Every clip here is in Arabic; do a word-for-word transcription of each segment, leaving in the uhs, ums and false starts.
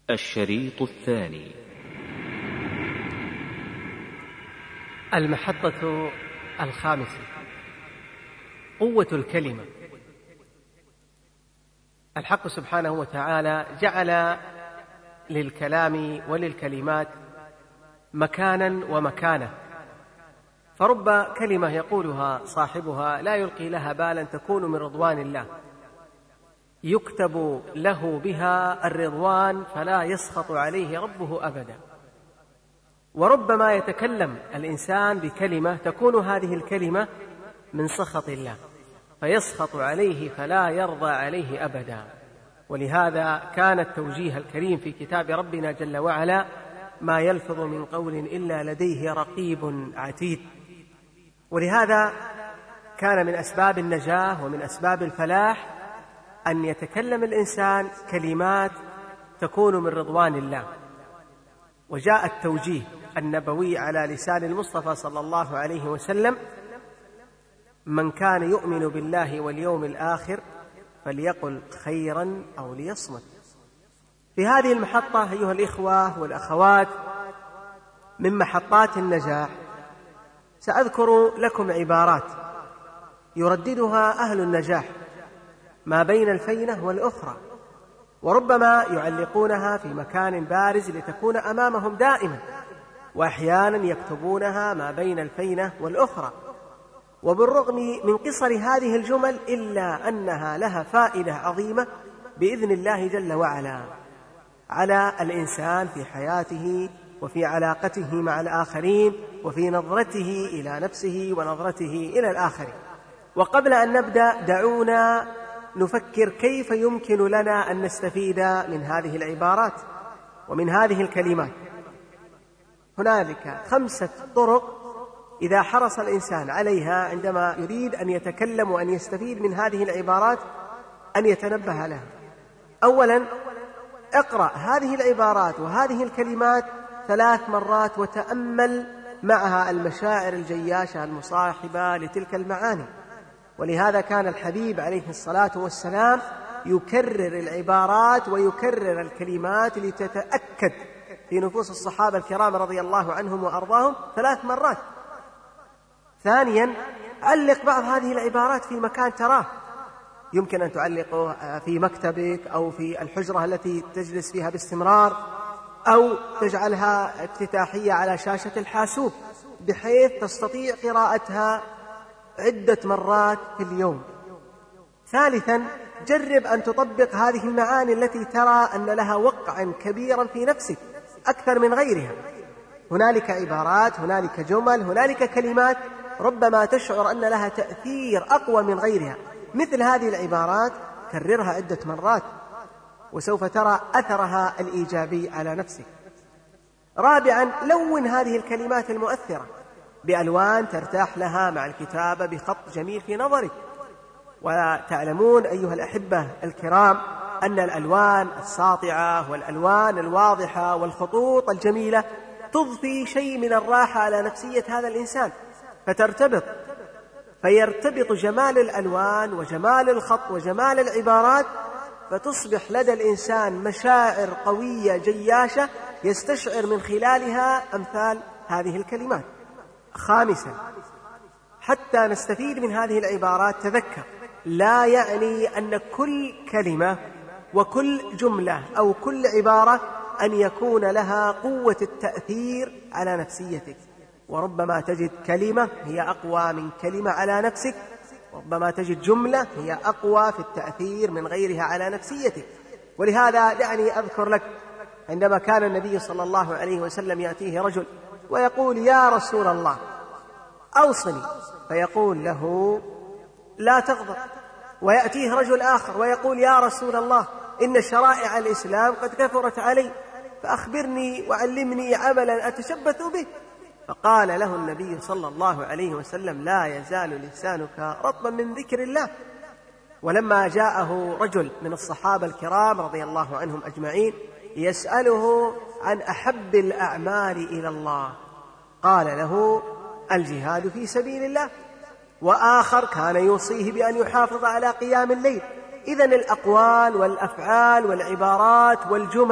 الشريط الثاني. المحطة الخامسة: قوة الكلمة. الحق سبحانه وتعالى جعل للكلام وللكلمات مكانا ومكانة، فرب كلمة يقولها صاحبها لا يلقي لها بالا تكون من رضوان الله، يكتب له بها الرضوان فلا يسخط عليه ربه أبدا. وربما يتكلم الإنسان بكلمة تكون هذه الكلمة من سخط الله فيسخط عليه فلا يرضى عليه أبدا. ولهذا كان التوجيه الكريم في كتاب ربنا جل وعلا: ما يلفظ من قول إلا لديه رقيب عتيد. ولهذا كان من أسباب النجاة ومن أسباب الفلاح أن يتكلم الإنسان كلمات تكون من رضوان الله. وجاء التوجيه النبوي على لسان المصطفى صلى الله عليه وسلم: من كان يؤمن بالله واليوم الآخر فليقل خيرا أو ليصمت. في هذه المحطة أيها الإخوة والأخوات من محطات النجاح سأذكر لكم عبارات يرددها أهل النجاح ما بين الفينة والأخرى، وربما يعلقونها في مكان بارز لتكون أمامهم دائما، وأحيانا يكتبونها ما بين الفينة والأخرى. وبالرغم من قصر هذه الجمل إلا أنها لها فائدة عظيمة بإذن الله جل وعلا على الإنسان في حياته وفي علاقته مع الآخرين وفي نظرته إلى نفسه ونظرته إلى الآخرين. وقبل أن نبدأ دعونا نفكر كيف يمكن لنا أن نستفيد من هذه العبارات ومن هذه الكلمات. هنالك خمسة طرق إذا حرص الإنسان عليها عندما يريد أن يتكلم وأن يستفيد من هذه العبارات أن يتنبه لها. أولا، اقرأ هذه العبارات وهذه الكلمات ثلاث مرات وتأمل معها المشاعر الجياشة المصاحبة لتلك المعاني. ولهذا كان الحبيب عليه الصلاة والسلام يكرر العبارات ويكرر الكلمات لتتأكد في نفوس الصحابة الكرام رضي الله عنهم وأرضاهم ثلاث مرات. ثانيا، علق بعض هذه العبارات في مكان تراه، يمكن أن تعلقه في مكتبك أو في الحجرة التي تجلس فيها باستمرار، أو تجعلها افتتاحية على شاشة الحاسوب بحيث تستطيع قراءتها عدة مرات في اليوم. ثالثا، جرب أن تطبق هذه المعاني التي ترى أن لها وقعا كبيرا في نفسك أكثر من غيرها. هنالك عبارات، هنالك جمل، هنالك كلمات ربما تشعر أن لها تأثير أقوى من غيرها. مثل هذه العبارات كررها عدة مرات وسوف ترى أثرها الإيجابي على نفسك. رابعا، لون هذه الكلمات المؤثرة بألوان ترتاح لها مع الكتابة بخط جميل في نظرك. وتعلمون أيها الأحبة الكرام أن الألوان الساطعة والألوان الواضحة والخطوط الجميلة تضفي شيء من الراحة على نفسية هذا الإنسان، فترتبط فيرتبط جمال الألوان وجمال الخط وجمال العبارات، فتصبح لدى الإنسان مشاعر قوية جياشة يستشعر من خلالها أمثال هذه الكلمات. خامسا، حتى نستفيد من هذه العبارات تذكر لا يعني أن كل كلمة وكل جملة أو كل عبارة أن يكون لها قوة التأثير على نفسيتك. وربما تجد كلمة هي أقوى من كلمة على نفسك، وربما تجد جملة هي أقوى في التأثير من غيرها على نفسيتك. ولهذا دعني أذكر لك عندما كان النبي صلى الله عليه وسلم يأتيه رجل ويقول: يا رسول الله أوصني، فيقول له: لا تغضب. ويأتيه رجل آخر ويقول: يا رسول الله إن شرائع الإسلام قد كثرت علي، فأخبرني وعلمني عملا أتشبث به. فقال له النبي صلى الله عليه وسلم: لا يزال لسانك رطبا من ذكر الله. ولما جاءه رجل من الصحابة الكرام رضي الله عنهم أجمعين يسأله عن أحب الأعمال إلى الله، قال له: الجهاد في سبيل الله. وآخر كان يوصيه بأن يحافظ على قيام الليل. إذن الأقوال والأفعال والعبارات والجمل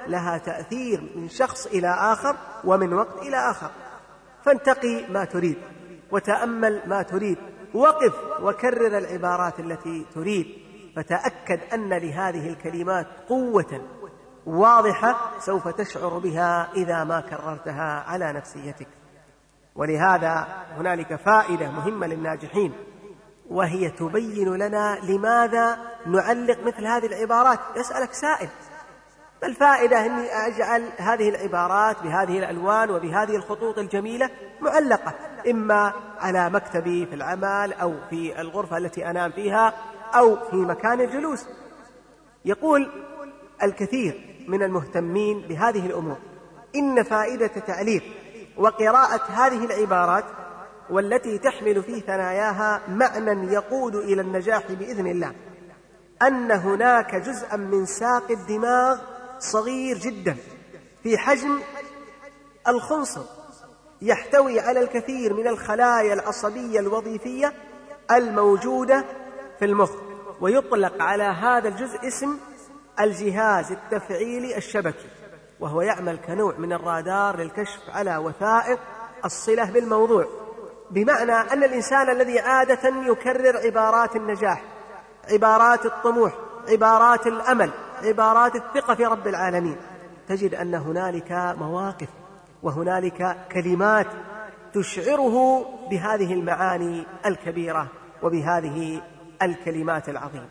لها تأثير من شخص إلى آخر ومن وقت إلى آخر. فانتقي ما تريد وتأمل ما تريد، وقف وكرر العبارات التي تريد، فتأكد أن لهذه الكلمات قوة واضحة سوف تشعر بها إذا ما كررتها على نفسيتك. ولهذا هنالك فائدة مهمة للناجحين، وهي تبين لنا لماذا نعلق مثل هذه العبارات. يسألك سائل: ما الفائدة أني أجعل هذه العبارات بهذه الألوان وبهذه الخطوط الجميلة معلقة إما على مكتبي في العمل أو في الغرفة التي أنام فيها أو في مكان الجلوس؟ يقول الكثير من المهتمين بهذه الأمور إن فائدة تعليق وقراءة هذه العبارات والتي تحمل في ثناياها معنى يقود إلى النجاح بإذن الله، أن هناك جزءا من ساق الدماغ صغير جدا في حجم الخنصر يحتوي على الكثير من الخلايا العصبية الوظيفية الموجودة في المخ، ويطلق على هذا الجزء اسم الجهاز التفعيلي الشبكي، وهو يعمل كنوع من الرادار للكشف على وثائق الصلة بالموضوع. بمعنى أن الإنسان الذي عادة يكرر عبارات النجاح، عبارات الطموح، عبارات الأمل، عبارات الثقة في رب العالمين، تجد أن هنالك مواقف وهنالك كلمات تشعره بهذه المعاني الكبيرة وبهذه الكلمات العظيمة.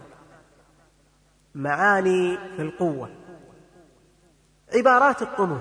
معاني في القوة، عبارات الطموح.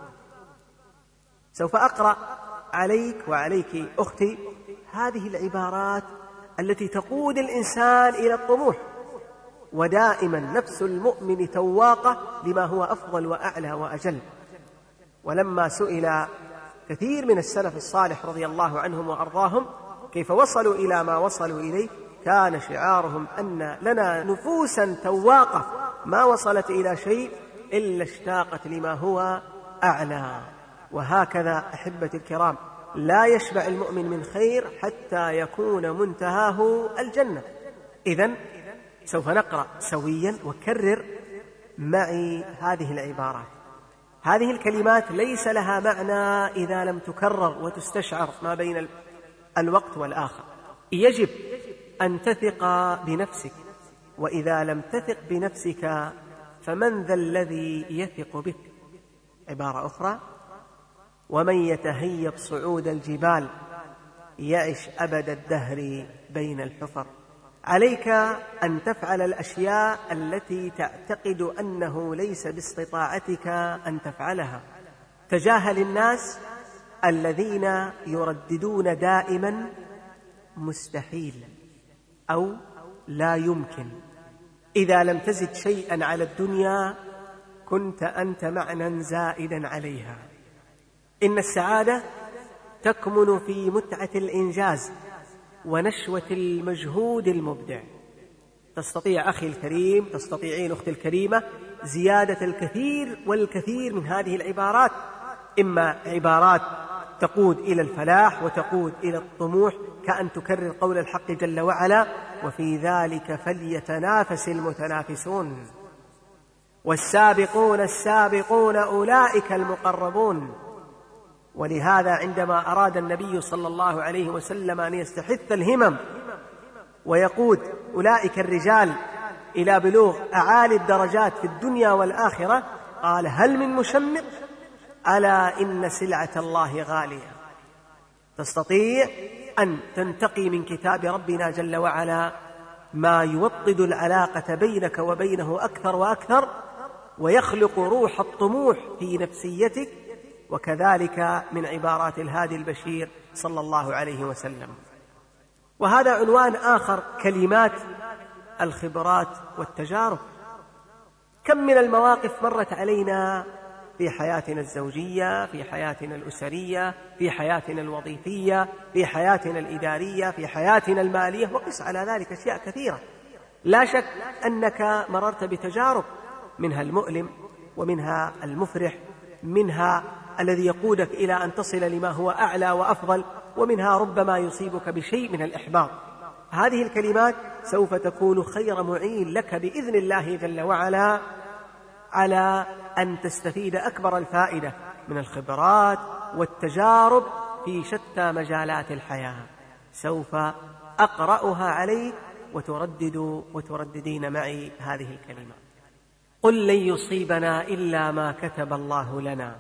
سوف أقرأ عليك وعليك أختي هذه العبارات التي تقود الإنسان إلى الطموح. ودائما نفس المؤمن تواقة لما هو أفضل وأعلى وأجل. ولما سئل كثير من السلف الصالح رضي الله عنهم وأرضاهم كيف وصلوا إلى ما وصلوا إليه، كان شعارهم أن لنا نفوسا تواقة ما وصلت إلى شيء إلا اشتاقت لما هو أعلى. وهكذا أحبتي الكرام، لا يشبع المؤمن من خير حتى يكون منتهاه الجنة. إذن سوف نقرأ سويا وكرر معي هذه العبارات. هذه الكلمات ليس لها معنى إذا لم تكرر وتستشعر ما بين الوقت والآخر. يجب أن تثق بنفسك، وإذا لم تثق بنفسك فمن ذا الذي يثق بك؟ عبارة أخرى: ومن يتهيب صعود الجبال يعش أبد الدهر بين الحفر. عليك أن تفعل الأشياء التي تعتقد أنه ليس باستطاعتك أن تفعلها. تجاهل الناس الذين يرددون دائما مستحيل أو لا يمكن. إذا لم تزد شيئا على الدنيا كنت أنت معنى زائدا عليها. إن السعادة تكمن في متعة الإنجاز ونشوة المجهود المبدع. تستطيع أخي الكريم، تستطيعين أختي الكريمة زيادة الكثير والكثير من هذه العبارات، إما عبارات تقود إلى الفلاح وتقود إلى الطموح، كأن تكرر قول الحق جل وعلا: وفي ذلك فليتنافس المتنافسون والسابقون السابقون أولئك المقربون. ولهذا عندما أراد النبي صلى الله عليه وسلم أن يستحث الهمم ويقود أولئك الرجال إلى بلوغ أعالي الدرجات في الدنيا والآخرة، قال: هل من مشمر؟ ألا إن سلعة الله غالية. تستطيع أن تنتقي من كتاب ربنا جل وعلا ما يوطد العلاقة بينك وبينه أكثر وأكثر، ويخلق روح الطموح في نفسيتك، وكذلك من عبارات الهادي البشير صلى الله عليه وسلم. وهذا عنوان آخر: كلمات الخبرات والتجارب. كم من المواقف مرت علينا في حياتنا الزوجية، في حياتنا الأسرية، في حياتنا الوظيفية، في حياتنا الإدارية، في حياتنا المالية، وقس على ذلك أشياء كثيرة. لا شك أنك مررت بتجارب، منها المؤلم ومنها المفرح، منها الذي يقودك إلى أن تصل لما هو أعلى وأفضل، ومنها ربما يصيبك بشيء من الإحباط. هذه الكلمات سوف تكون خير معين لك بإذن الله جل وعلا على أن تستفيد أكبر الفائدة من الخبرات والتجارب في شتى مجالات الحياة. سوف أقرأها عليك وتردد وترددين معي هذه الكلمات. قل لن يصيبنا إلا ما كتب الله لنا،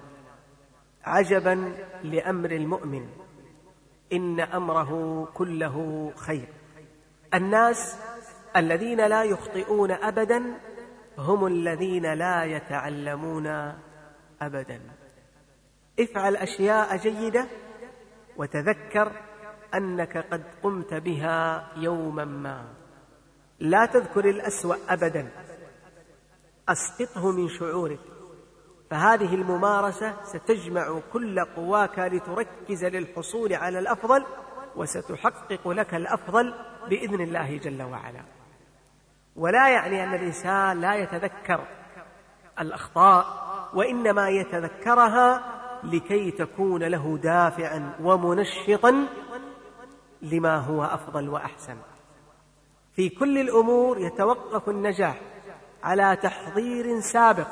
عجبا لأمر المؤمن إن أمره كله خير. الناس الذين لا يخطئون أبدا هم الذين لا يتعلمون أبدا. افعل أشياء جيدة وتذكر أنك قد قمت بها يوما ما. لا تذكر الأسوأ أبدا، أسقطه من شعورك، فهذه الممارسة ستجمع كل قواك لتركز للحصول على الأفضل، وستحقق لك الأفضل بإذن الله جل وعلا. ولا يعني أن الإنسان لا يتذكر الأخطاء، وإنما يتذكرها لكي تكون له دافعا ومنشطا لما هو أفضل وأحسن. في كل الأمور يتوقف النجاح على تحضير سابق،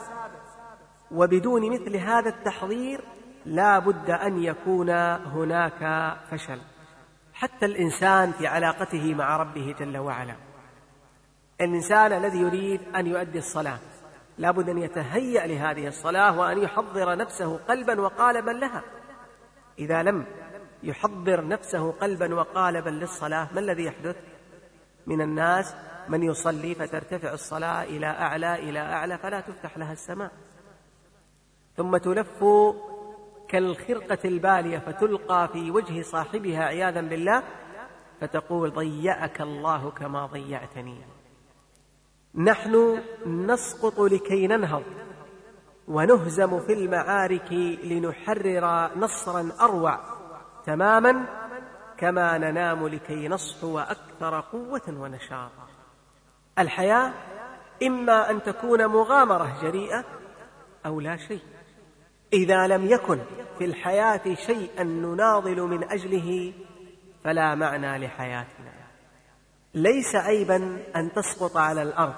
وبدون مثل هذا التحضير لا بد أن يكون هناك فشل. حتى الإنسان في علاقته مع ربه جل وعلا، الإنسان الذي يريد أن يؤدي الصلاة لا بد أن يتهيأ لهذه الصلاة وأن يحضر نفسه قلبا وقالبا لها. إذا لم يحضر نفسه قلبا وقالبا للصلاة، ما الذي يحدث؟ من الناس من يصلي فترتفع الصلاة إلى أعلى إلى أعلى فلا تفتح لها السماء، ثم تلف كالخرقة البالية فتلقى في وجه صاحبها عياذا بالله، فتقول ضيعك الله كما ضيعتني. نحن نسقط لكي ننهض، ونهزم في المعارك لنحرر نصرا أروع تماما، كما ننام لكي نصحو أكثر قوة ونشاطا. الحياة إما أن تكون مغامرة جريئة أو لا شيء. إذا لم يكن في الحياة شيئا نناضل من أجله فلا معنى لحياتنا. ليس عيبا أن تسقط على الأرض،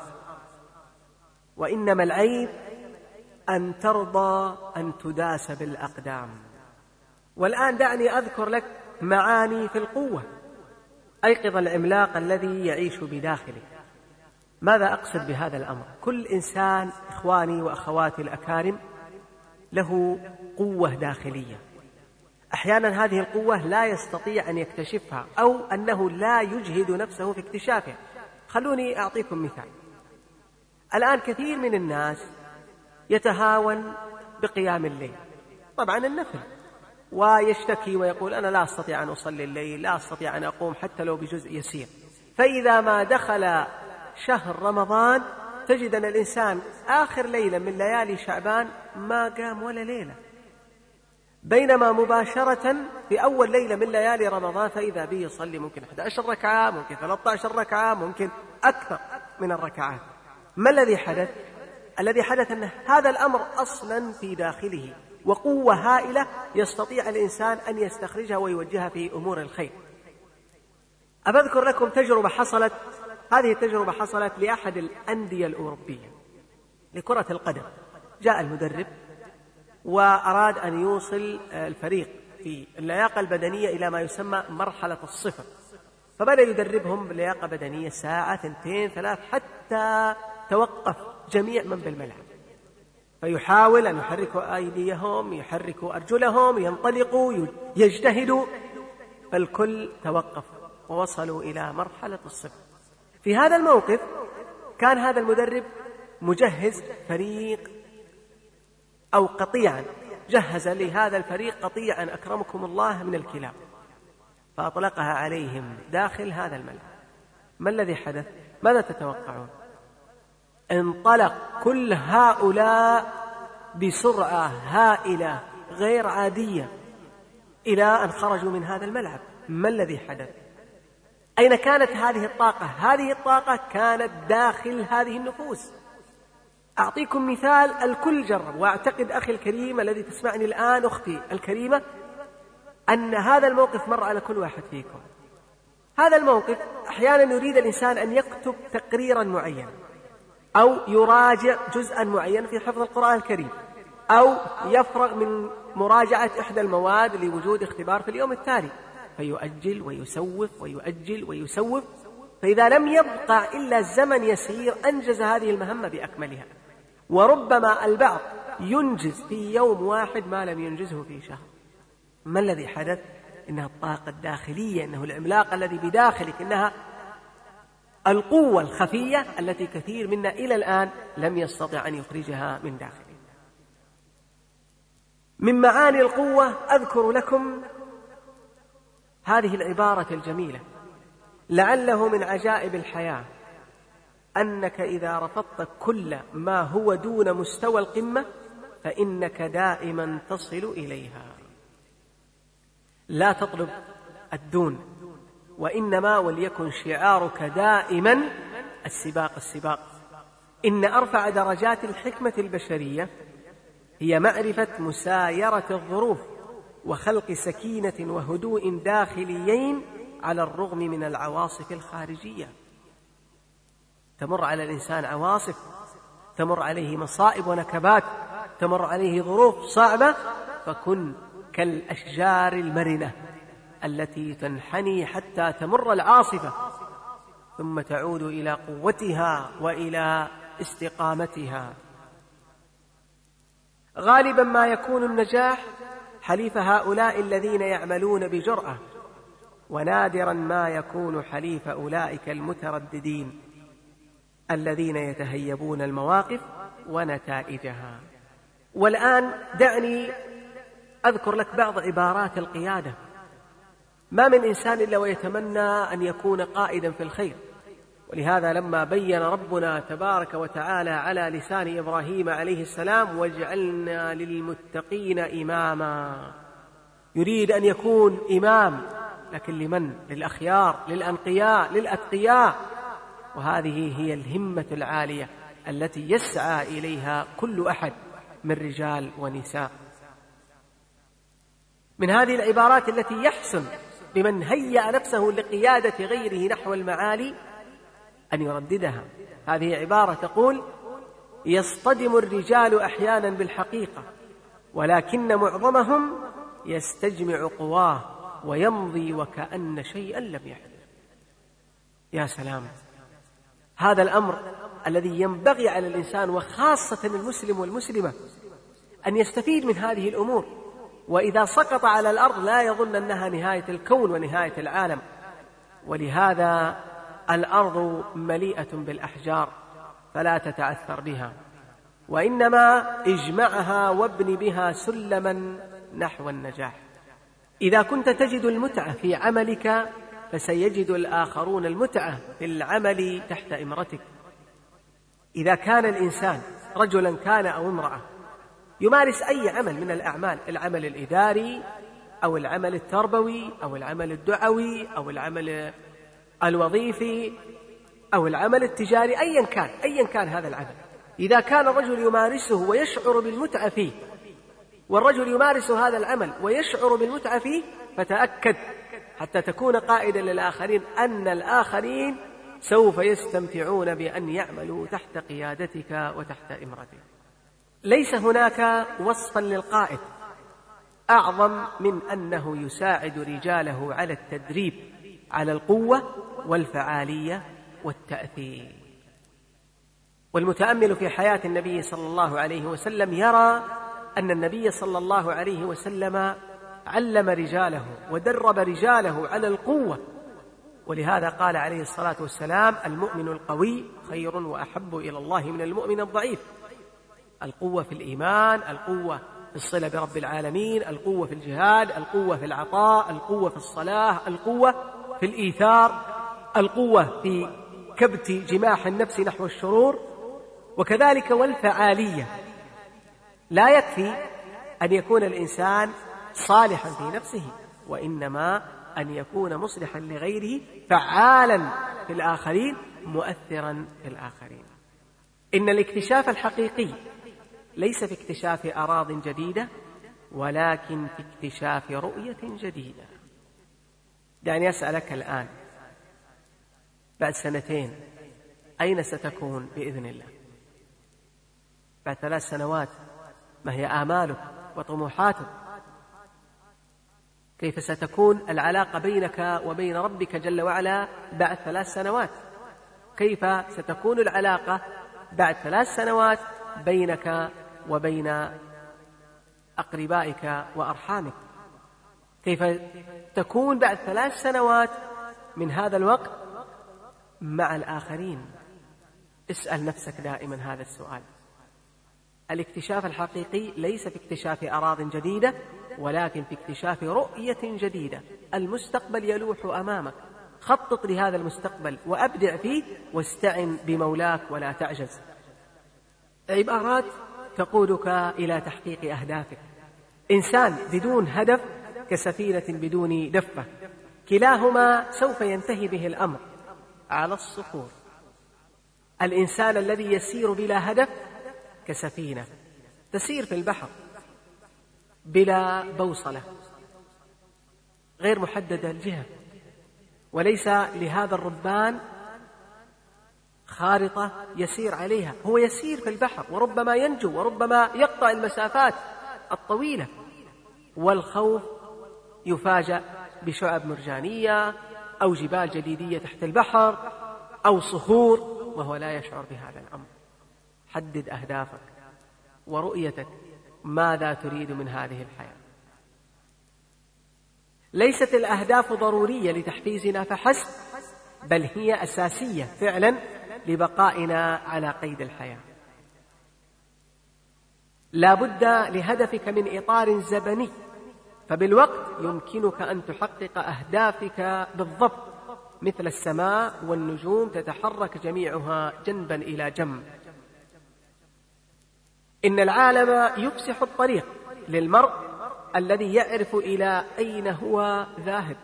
وإنما العيب أن ترضى أن تداس بالأقدام. والآن دعني أذكر لك معاني في القوة. أيقظ العملاق الذي يعيش بداخلك. ماذا أقصد بهذا الأمر؟ كل إنسان إخواني وأخواتي الأكارم له قوة داخلية، أحيانا هذه القوة لا يستطيع أن يكتشفها، أو أنه لا يجهد نفسه في اكتشافها. خلوني أعطيكم مثال. الآن كثير من الناس يتهاون بقيام الليل، طبعا النفل، ويشتكي ويقول أنا لا أستطيع أن أصلي الليل، لا أستطيع أن أقوم حتى لو بجزء يسير. فإذا ما دخل شهر رمضان تجد أن الإنسان آخر ليلة من ليالي شعبان ما قام ولا ليلة، بينما مباشرة في أول ليلة من ليالي رمضان فإذا به يصلي ممكن أحد عشر ركعة، ممكن ثلاثة عشر ركعة، ممكن أكثر من الركعات. ما الذي حدث؟ الذي حدث أن هذا الأمر أصلا في داخله، وقوة هائلة يستطيع الإنسان أن يستخرجها ويوجهها في أمور الخير. أذكر لكم تجربة حصلت. هذه التجربة حصلت لأحد الأندية الأوروبية لكرة القدم. جاء المدرب وأراد أن يوصل الفريق في اللياقة البدنية إلى ما يسمى مرحلة الصفر، فبدأ يدربهم بلياقة بدنية ساعة ثنتين ثلاث حتى توقف جميع من بالملعب، فيحاول أن يحركوا أيديهم، يحركوا أرجلهم، ينطلقوا، يجتهدوا، فالكل توقف ووصلوا إلى مرحلة الصفر. في هذا الموقف كان هذا المدرب مجهز فريق أو قطيعا، جهز لهذا الفريق قطيعا أكرمكم الله من الكلاب، فأطلقها عليهم داخل هذا الملعب. ما الذي حدث؟ ماذا تتوقعون؟ انطلق كل هؤلاء بسرعة هائلة غير عادية إلى أن خرجوا من هذا الملعب. ما الذي حدث؟ أين كانت هذه الطاقة؟ هذه الطاقة كانت داخل هذه النفوس. أعطيكم مثال الكل جرب، وأعتقد أخي الكريم الذي تسمعني الآن، أختي الكريمة، أن هذا الموقف مر على كل واحد فيكم. هذا الموقف أحيانا يريد الإنسان أن يكتب تقريرا معينا أو يراجع جزءا معين في حفظ القرآن الكريم، أو يفرغ من مراجعة إحدى المواد لوجود اختبار في اليوم التالي، فيؤجل ويسوف ويؤجل ويسوف، فإذا لم يبقى إلا زمن يسير أنجز هذه المهمة بأكملها. وربما البعض ينجز في يوم واحد ما لم ينجزه في شهر. ما الذي حدث؟ إنها الطاقة الداخلية، إنه العملاق الذي بداخلك، إنها القوة الخفية التي كثير منا إلى الآن لم يستطع أن يخرجها من داخله. من معاني القوة أذكر لكم هذه العبارة الجميلة: لعله من عجائب الحياة أنك إذا رفضت كل ما هو دون مستوى القمة فإنك دائما تصل إليها. لا تطلب الدون، وإنما وليكن شعارك دائما السباق السباق. إن أرفع درجات الحكمة البشرية هي معرفة مسايرة الظروف وخلق سكينة وهدوء داخليين على الرغم من العواصف الخارجية. تمر على الإنسان عواصف، تمر عليه مصائب ونكبات، تمر عليه ظروف صعبة، فكن كالأشجار المرنة التي تنحني حتى تمر العاصفة ثم تعود إلى قوتها وإلى استقامتها. غالبا ما يكون النجاح حليف هؤلاء الذين يعملون بجرأة، ونادرا ما يكون حليف أولئك المترددين الذين يتهيبون المواقف ونتائجها. والآن دعني أذكر لك بعض عبارات القيادة. ما من إنسان إلا ويتمنى أن يكون قائدا في الخير، ولهذا لما بين ربنا تبارك وتعالى على لسان إبراهيم عليه السلام: واجعلنا للمتقين إماما، يريد أن يكون إمام، لكن لمن؟ للأخيار، للأنقياء، للأتقياء. وهذه هي الهمة العالية التي يسعى إليها كل أحد من رجال ونساء. من هذه العبارات التي يحسن بمن هيأ نفسه لقيادة غيره نحو المعالي أن يرددها. هذه عبارة تقول: يصطدم الرجال أحيانا بالحقيقة، ولكن معظمهم يستجمع قواه ويمضي وكأن شيئا لم يحدث. يا سلام، هذا الأمر الذي ينبغي على الإنسان وخاصة المسلم والمسلمة أن يستفيد من هذه الأمور، وإذا سقط على الأرض لا يظن أنها نهاية الكون ونهاية العالم. ولهذا الأرض مليئة بالأحجار فلا تتأثر بها، وإنما اجمعها وابن بها سلما نحو النجاح. إذا كنت تجد المتعة في عملك فسيجد الآخرون المتعة في العمل تحت إمرتك. إذا كان الإنسان رجلا كان أو امرأة يمارس أي عمل من الأعمال، العمل الإداري أو العمل التربوي أو العمل الدعوي أو العمل الوظيفي أو العمل التجاري، أيا كان أيا كان هذا العمل، إذا كان الرجل يمارسه ويشعر بالمتعة فيه، والرجل يمارس هذا العمل ويشعر بالمتعة فيه، فتأكد حتى تكون قائدا للآخرين أن الآخرين سوف يستمتعون بأن يعملوا تحت قيادتك وتحت إمرتك. ليس هناك وصفا للقائد أعظم من أنه يساعد رجاله على التدريب على القوة والفعالية والتأثير. والمتأمل في حياة النبي صلى الله عليه وسلم يرى أن النبي صلى الله عليه وسلم علم رجاله ودرب رجاله على القوة، ولهذا قال عليه الصلاة والسلام: المؤمن القوي خير وأحب إلى الله من المؤمن الضعيف. القوة في الإيمان، القوة في الصلة برب العالمين، القوة في الجهاد، القوة في العطاء، القوة في الصلاة، القوة في الإيثار، القوة في كبت جماح النفس نحو الشرور، وكذلك والفعالية. لا يكفي أن يكون الإنسان صالحا في نفسه، وإنما أن يكون مصلحا لغيره، فعالا في الآخرين، مؤثرا في الآخرين. إن الاكتشاف الحقيقي ليس في اكتشاف أراضٍ جديدة، ولكن في اكتشاف رؤية جديدة. دعني أسألك الآن، بعد سنتين أين ستكون بإذن الله؟ بعد ثلاث سنوات؟ ما هي آمالك وطموحاتك؟ كيف ستكون العلاقة بينك وبين ربك جل وعلا بعد ثلاث سنوات؟ كيف ستكون العلاقة بعد ثلاث سنوات بينك وبين أقربائك وأرحامك؟ كيف تكون بعد ثلاث سنوات من هذا الوقت مع الآخرين؟ اسأل نفسك دائما هذا السؤال. الاكتشاف الحقيقي ليس في اكتشاف أراضٍ جديدة، ولكن في اكتشاف رؤية جديدة. المستقبل يلوح أمامك، خطط لهذا المستقبل وأبدع فيه، واستعن بمولاك ولا تعجز. عبارات تقودك إلى تحقيق أهدافك. إنسان بدون هدف كسفينة بدون دفة، كلاهما سوف ينتهي به الأمر على الصخور. الإنسان الذي يسير بلا هدف كسفينة تسير في البحر بلا بوصلة، غير محددة الجهة، وليس لهذا الربان خارطة يسير عليها، هو يسير في البحر وربما ينجو وربما يقطع المسافات الطويلة، والخوف يفاجأ بشعب مرجانية أو جبال جديدية تحت البحر أو صخور وهو لا يشعر بهذا الأمر. حدد أهدافك ورؤيتك، ماذا تريد من هذه الحياة؟ ليست الأهداف ضرورية لتحفيزنا فحسب، بل هي أساسية فعلا لبقائنا على قيد الحياة. لا بد لهدفك من إطار زمني، فبالوقت يمكنك أن تحقق أهدافك بالضبط، مثل السماء والنجوم تتحرك جميعها جنبا إلى جنب. إن العالم يفسح الطريق للمرء الذي يعرف إلى أين هو ذاهب.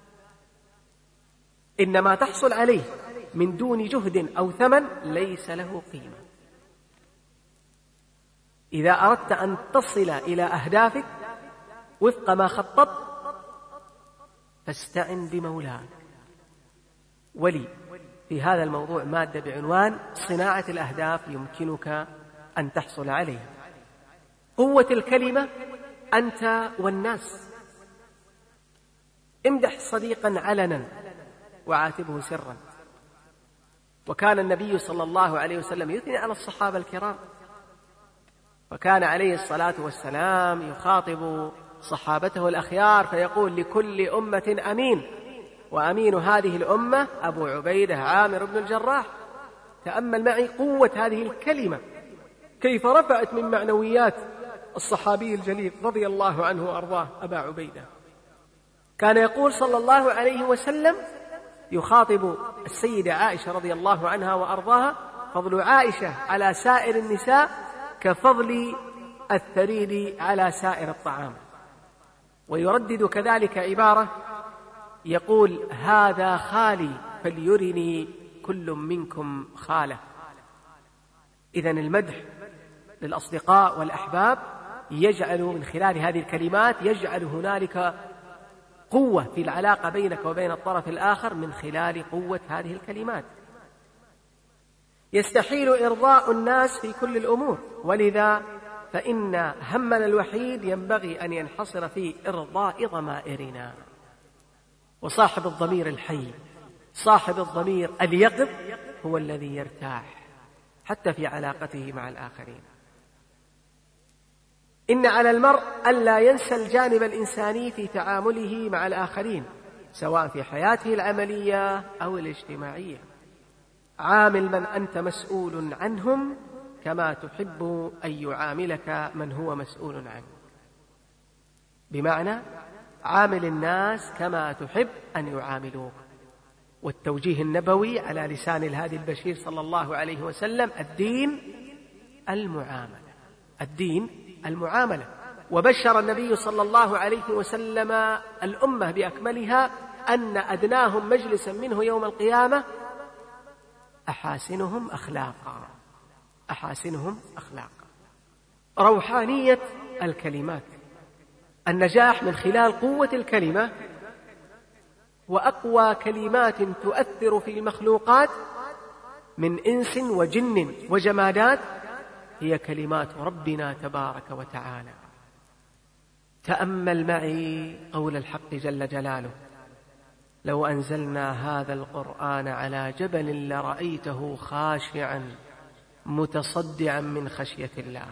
إن ما تحصل عليه من دون جهد أو ثمن ليس له قيمة. إذا أردت أن تصل إلى أهدافك وفق ما خططت فاستعن بمولاك. ولي في هذا الموضوع مادة بعنوان صناعة الأهداف يمكنك أن تحصل عليها. قوة الكلمة أنت والناس. امدح صديقا علنا وعاتبه سرا. وكان النبي صلى الله عليه وسلم يثني على الصحابة الكرام، وكان عليه الصلاة والسلام يخاطب صحابته الأخيار فيقول: لكل أمة أمين، وأمين هذه الأمة أبو عبيدة عامر بن الجراح. تأمل معي قوة هذه الكلمة، كيف رفعت من معنويات الصحابي الجليل رضي الله عنه وأرضاه أبا عبيدة. كان يقول صلى الله عليه وسلم يخاطب السيدة عائشة رضي الله عنها وأرضاها: فضل عائشة على سائر النساء كفضل الثريد على سائر الطعام. ويردد كذلك عبارة يقول: هذا خالي فليرني كل منكم خاله. إذن المدح للأصدقاء والأحباب يجعل من خلال هذه الكلمات يجعل هنالك قوة في العلاقة بينك وبين الطرف الآخر من خلال قوة هذه الكلمات. يستحيل إرضاء الناس في كل الأمور، ولذا فإن همنا الوحيد ينبغي أن ينحصر في إرضاء ضمائرنا. وصاحب الضمير الحي، صاحب الضمير اليقظ، هو الذي يرتاح حتى في علاقته مع الآخرين. إن على المرء ألا ينسى الجانب الإنساني في تعامله مع الآخرين، سواء في حياته العملية أو الاجتماعية. عامل من أنت مسؤول عنهم كما تحب أن يعاملك من هو مسؤول عنك. بمعنى عامل الناس كما تحب أن يعاملوك. والتوجيه النبوي على لسان الهادي البشير صلى الله عليه وسلم: الدين المعاملة، الدين المعاملة. وبشر النبي صلى الله عليه وسلم الأمة بأكملها أن أدناهم مجلسا منه يوم القيامة أحاسنهم أخلاقا، أحاسنهم أخلاقا. روحانية الكلمات، النجاح من خلال قوة الكلمة. وأقوى كلمات تؤثر في المخلوقات من إنس وجن وجمادات هي كلمات ربنا تبارك وتعالى. تأمل معي قول الحق جل جلاله: لو أنزلنا هذا القرآن على جبل لرأيته خاشعا متصدعا من خشية الله.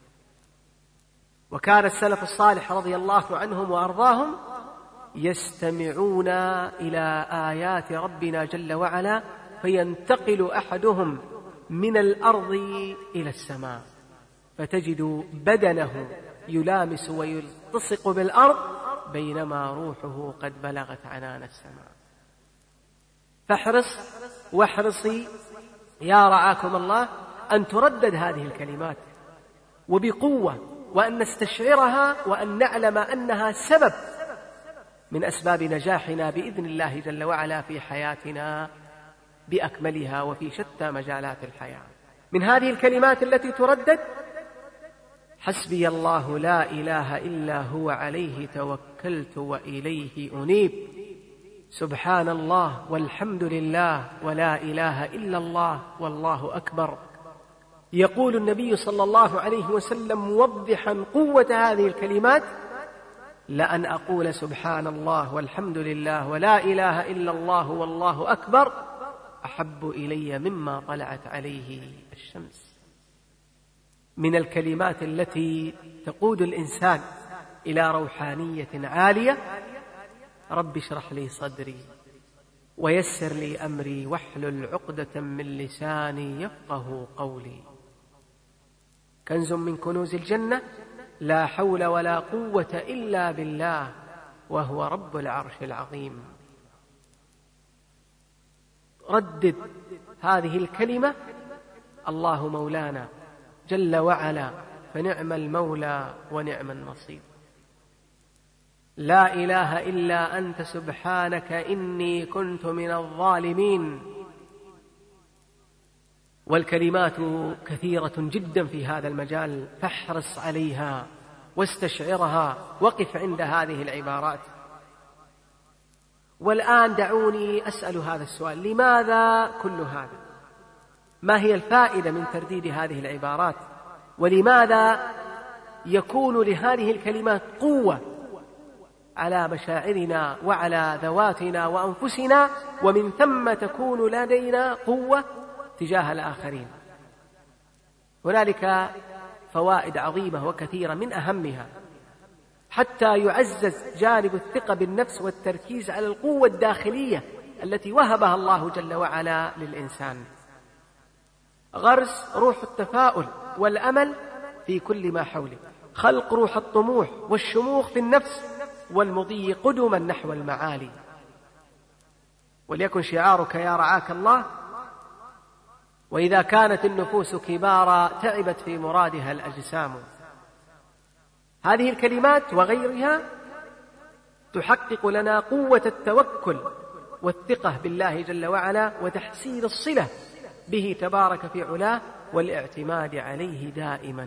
وكان السلف الصالح رضي الله عنهم وأرضاهم يستمعون إلى آيات ربنا جل وعلا، فينتقل أحدهم من الأرض إلى السماء، فتجد بدنه يلامس ويلتصق بالأرض بينما روحه قد بلغت عنان السماء. فاحرص واحرصي يا رعاكم الله أن تردد هذه الكلمات وبقوة، وأن نستشعرها، وأن نعلم أنها سبب من أسباب نجاحنا بإذن الله جل وعلا في حياتنا بأكملها وفي شتى مجالات الحياة. من هذه الكلمات التي تردد: حسبي الله لا إله إلا هو عليه توكلت وإليه أنيب، سبحان الله والحمد لله ولا إله إلا الله والله أكبر. يقول النبي صلى الله عليه وسلم موضحا قوة هذه الكلمات: لأن أقول سبحان الله والحمد لله ولا إله إلا الله والله أكبر أحب إلي مما طلعت عليه الشمس. من الكلمات التي تقود الإنسان إلى روحانية عالية: رب اشرح لي صدري ويسر لي أمري واحلل عقدة من لساني يفقه قولي. كنز من كنوز الجنة: لا حول ولا قوة إلا بالله وهو رب العرش العظيم. ردد هذه الكلمة: الله مولانا جل وعلا فنعم المولى ونعم النصير. لا إله إلا أنت سبحانك إني كنت من الظالمين. والكلمات كثيرة جدا في هذا المجال، فاحرص عليها واستشعرها، وقف عند هذه العبارات. والآن دعوني أسأل هذا السؤال: لماذا كل هذا؟ ما هي الفائدة من ترديد هذه العبارات؟ ولماذا يكون لهذه الكلمات قوة على مشاعرنا وعلى ذواتنا وأنفسنا، ومن ثم تكون لدينا قوة تجاه الآخرين؟ هنالك فوائد عظيمة وكثيرة، من أهمها حتى يعزز جانب الثقة بالنفس والتركيز على القوة الداخلية التي وهبها الله جل وعلا للإنسان. غرس روح التفاؤل والأمل في كل ما حوله، خلق روح الطموح والشموخ في النفس والمضي قدما نحو المعالي. وليكن شعارك يا رعاك الله: وإذا كانت النفوس كبارا تعبت في مرادها الأجسام. هذه الكلمات وغيرها تحقق لنا قوة التوكل والثقة بالله جل وعلا، وتحسين الصلة به تبارك في علاه، والاعتماد عليه دائما.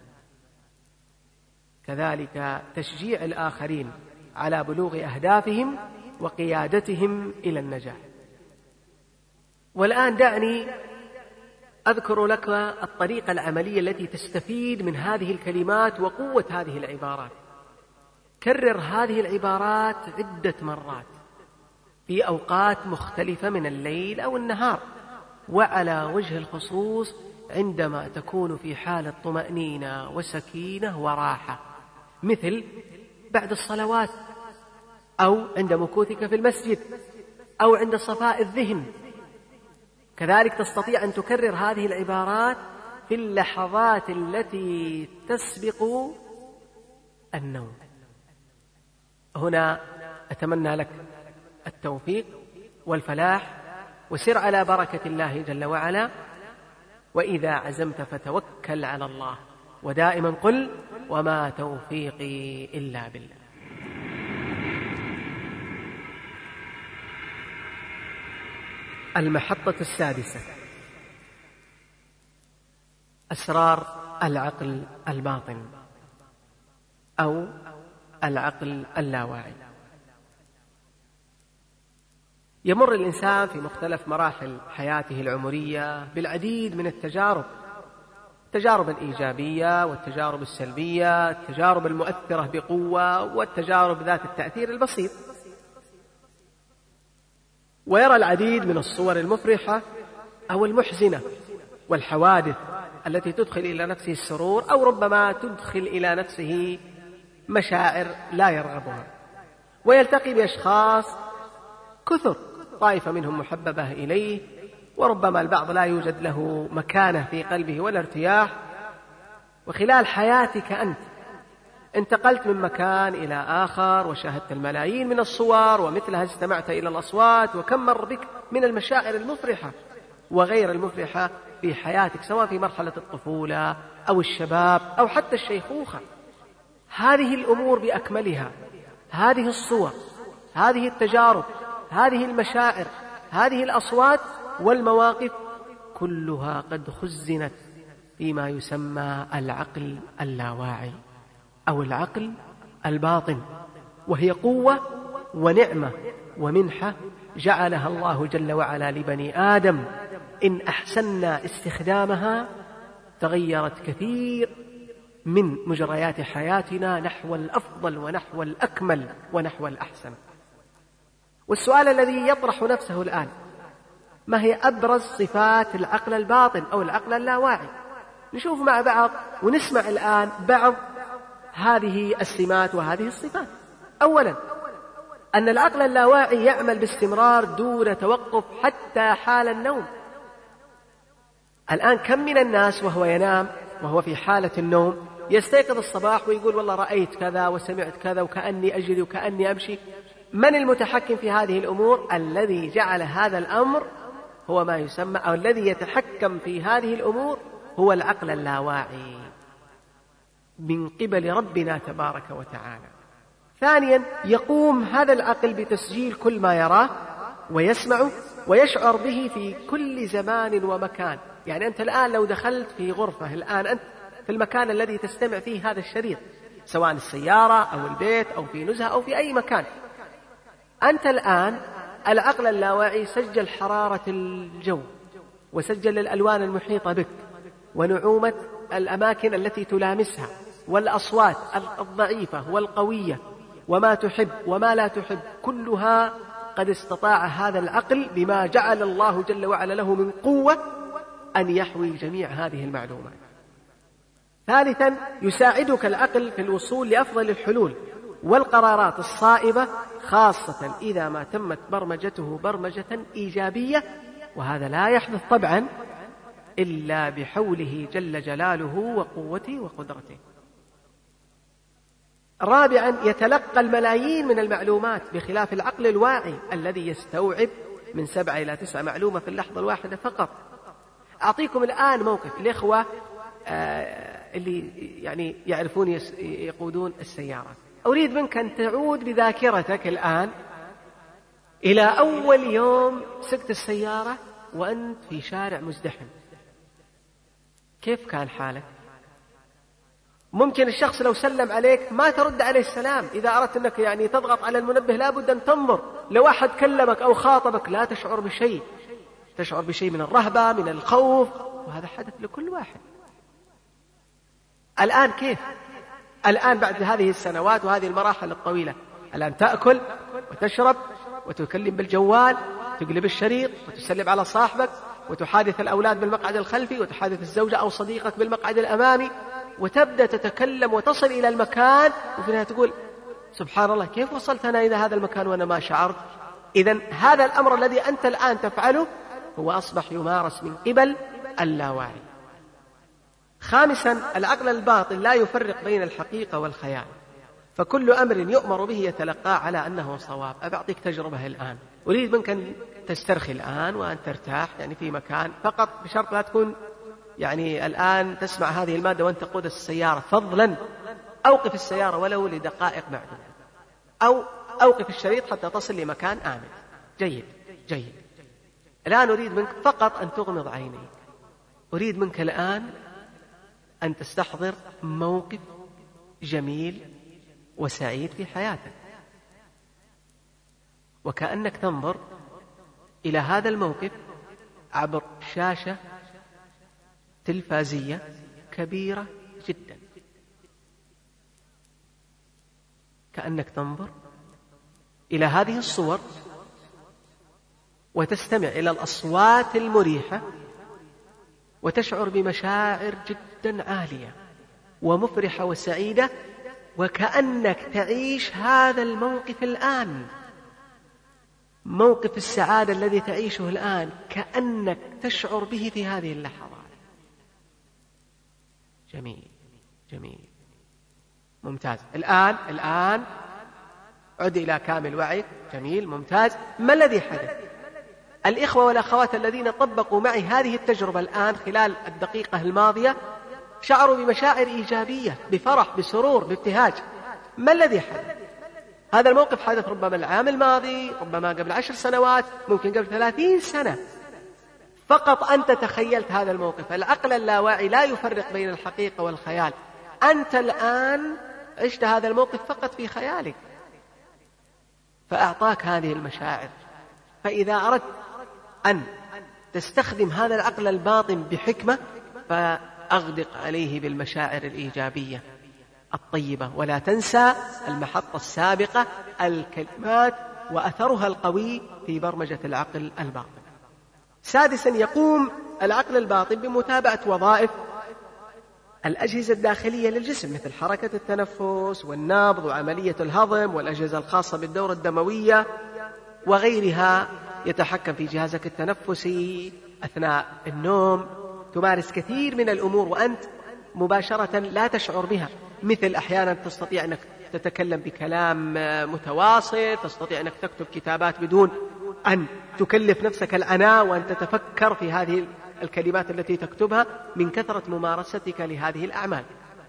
كذلك تشجيع الآخرين على بلوغ أهدافهم وقيادتهم إلى النجاح. والآن دعني أذكر لك الطريقة العملية التي تستفيد من هذه الكلمات وقوة هذه العبارات. كرر هذه العبارات عدة مرات في أوقات مختلفة من الليل أو النهار، وعلى وجه الخصوص عندما تكون في حالة طمأنينة وسكينة وراحة، مثل بعد الصلوات، أو عند مكوثك في المسجد، أو عند صفاء الذهن. كذلك تستطيع أن تكرر هذه العبارات في اللحظات التي تسبق النوم. هنا أتمنى لك التوفيق والفلاح، وسر على بركة الله جل وعلا. وإذا عزمت فتوكل على الله، ودائما قل: وما توفيقي إلا بالله. المحطة السادسة: أسرار العقل الباطن أو العقل اللاواعي. يمر الإنسان في مختلف مراحل حياته العمرية بالعديد من التجارب التجارب الإيجابية والتجارب السلبية، التجارب المؤثرة بقوة والتجارب ذات التأثير البسيط. ويرى العديد من الصور المفرحة أو المحزنة والحوادث التي تدخل إلى نفسه السرور أو ربما تدخل إلى نفسه مشاعر لا يرغبها. ويلتقي بأشخاص كثر، طائفة منهم محببة إليه، وربما البعض لا يوجد له مكانة في قلبه ولا ارتياح. وخلال حياتك أنت انتقلت من مكان إلى آخر وشاهدت الملايين من الصور ومثلها استمعت إلى الأصوات، وكم مر بك من المشاعر المفرحة وغير المفرحة في حياتك، سواء في مرحلة الطفولة أو الشباب أو حتى الشيخوخة. هذه الأمور بأكملها، هذه الصور، هذه التجارب، هذه المشاعر، هذه الأصوات والمواقف، كلها قد خزنت فيما يسمى العقل اللاواعي أو العقل الباطن، وهي قوة ونعمة ومنحة جعلها الله جل وعلا لبني آدم. إن أحسننا استخدامها تغيرت كثير من مجريات حياتنا نحو الأفضل ونحو الأكمل ونحو الأحسن. والسؤال الذي يطرح نفسه الآن: ما هي أبرز صفات العقل الباطن أو العقل اللاواعي؟ نشوف مع بعض ونسمع الآن بعض هذه السمات وهذه الصفات. أولا، أن العقل اللاواعي يعمل باستمرار دون توقف حتى حال النوم. الآن كم من الناس وهو ينام وهو في حالة النوم يستيقظ الصباح ويقول والله رأيت كذا وسمعت كذا وكأني أجري وكأني أمشي. من المتحكم في هذه الأمور؟ الذي جعل هذا الأمر هو ما يسمى، أو الذي يتحكم في هذه الأمور هو العقل اللاواعي من قبل ربنا تبارك وتعالى. ثانيا، يقوم هذا العقل بتسجيل كل ما يراه ويسمعه ويشعر به في كل زمان ومكان. يعني أنت الآن لو دخلت في غرفة، الآن أنت في المكان الذي تستمع فيه هذا الشريط، سواء السيارة أو البيت أو في نزهة أو في أي مكان، أنت الآن العقل اللاواعي سجل حرارة الجو وسجل الألوان المحيطة بك ونعومة الأماكن التي تلامسها والأصوات الضعيفة والقوية وما تحب وما لا تحب، كلها قد استطاع هذا العقل بما جعل الله جل وعلا له من قوة أن يحوي جميع هذه المعلومات. ثالثا، يساعدك العقل في الوصول لأفضل الحلول والقرارات الصائبة، خاصة إذا ما تمت برمجته برمجة إيجابية، وهذا لا يحدث طبعا إلا بحوله جل جلاله وقوته وقدرته. رابعا، يتلقى الملايين من المعلومات بخلاف العقل الواعي الذي يستوعب من سبعة إلى تسعة معلومة في اللحظة الواحدة فقط. أعطيكم الآن موقف الإخوة آه اللي يعني يعرفون يقودون السيارات. أريد منك أن تعود بذاكرتك الآن إلى أول يوم سقت السيارة وأنت في شارع مزدحم. كيف كان حالك؟ ممكن الشخص لو سلم عليك ما ترد عليه السلام. إذا أردت أنك يعني تضغط على المنبه لابد أن تنظر. لو أحد كلمك أو خاطبك لا تشعر بشيء، تشعر بشيء من الرهبة من الخوف، وهذا حدث لكل واحد. الآن كيف؟ الآن بعد هذه السنوات وهذه المراحل الطويلة، الآن تأكل وتشرب وتكلم بالجوال، تقلب الشريط وتسلم على صاحبك، وتحادث الأولاد بالمقعد الخلفي، وتحادث الزوجة أو صديقك بالمقعد الأمامي، وتبدأ تتكلم وتصل إلى المكان، وفي النهاية تقول سبحان الله كيف وصلت أنا إلى هذا المكان وأنا ما شعرت. إذن هذا الأمر الذي أنت الآن تفعله هو أصبح يمارس من قبل اللاواعي. خامسا، العقل الباطن لا يفرق بين الحقيقة والخيال، فكل أمر يؤمر به يتلقاه على أنه صواب. أبعطيك تجربة الآن، أريد منك أن تسترخي الآن وأن ترتاح يعني في مكان، فقط بشرط لا تكون يعني الآن تسمع هذه المادة وأنت تقود السيارة. فضلا أوقف السيارة ولو لدقائق معدودة، أو أوقف الشريط حتى تصل لمكان آمن. جيد جيد. الآن أريد منك فقط أن تغمض عينيك. أريد منك الآن أن تستحضر موقف جميل وسعيد في حياتك، وكأنك تنظر إلى هذا الموقف عبر شاشة تلفازية كبيرة جدا، كأنك تنظر إلى هذه الصور وتستمع إلى الأصوات المريحة وتشعر بمشاعر جدا عالية ومفرحة وسعيدة، وكأنك تعيش هذا الموقف الآن، موقف السعادة الذي تعيشه الآن، كأنك تشعر به في هذه اللحظات. جميل جميل ممتاز. الآن الآن عد إلى كامل وعيك. جميل ممتاز. ما الذي حدث؟ الإخوة والأخوات الذين طبقوا معي هذه التجربة الآن خلال الدقيقة الماضية شعروا بمشاعر إيجابية، بفرح، بسرور، بابتهاج. ما الذي حدث؟ هذا الموقف حدث ربما العام الماضي، ربما قبل عشر سنوات، ممكن قبل ثلاثين سنة. فقط أنت تخيلت هذا الموقف. العقل اللاواعي لا يفرق بين الحقيقة والخيال. أنت الآن عشت هذا الموقف فقط في خيالك، فأعطاك هذه المشاعر. فإذا أردت أن تستخدم هذا العقل الباطن بحكمة فأغدق عليه بالمشاعر الإيجابية الطيبة، ولا تنسى المحطة السابقة، الكلمات وأثرها القوي في برمجة العقل الباطن. سادسا، يقوم العقل الباطن بمتابعة وظائف الأجهزة الداخلية للجسم، مثل حركة التنفس والنبض وعملية الهضم والأجهزة الخاصة بالدورة الدموية وغيرها. يتحكم في جهازك التنفسي أثناء النوم. تمارس كثير من الأمور وأنت مباشرة لا تشعر بها، مثل أحيانا تستطيع أنك تتكلم بكلام متواصل، تستطيع أنك تكتب كتابات بدون أن تكلف نفسك العناء وأن تتفكر في هذه الكلمات التي تكتبها من كثرة ممارستك لهذه الأعمال.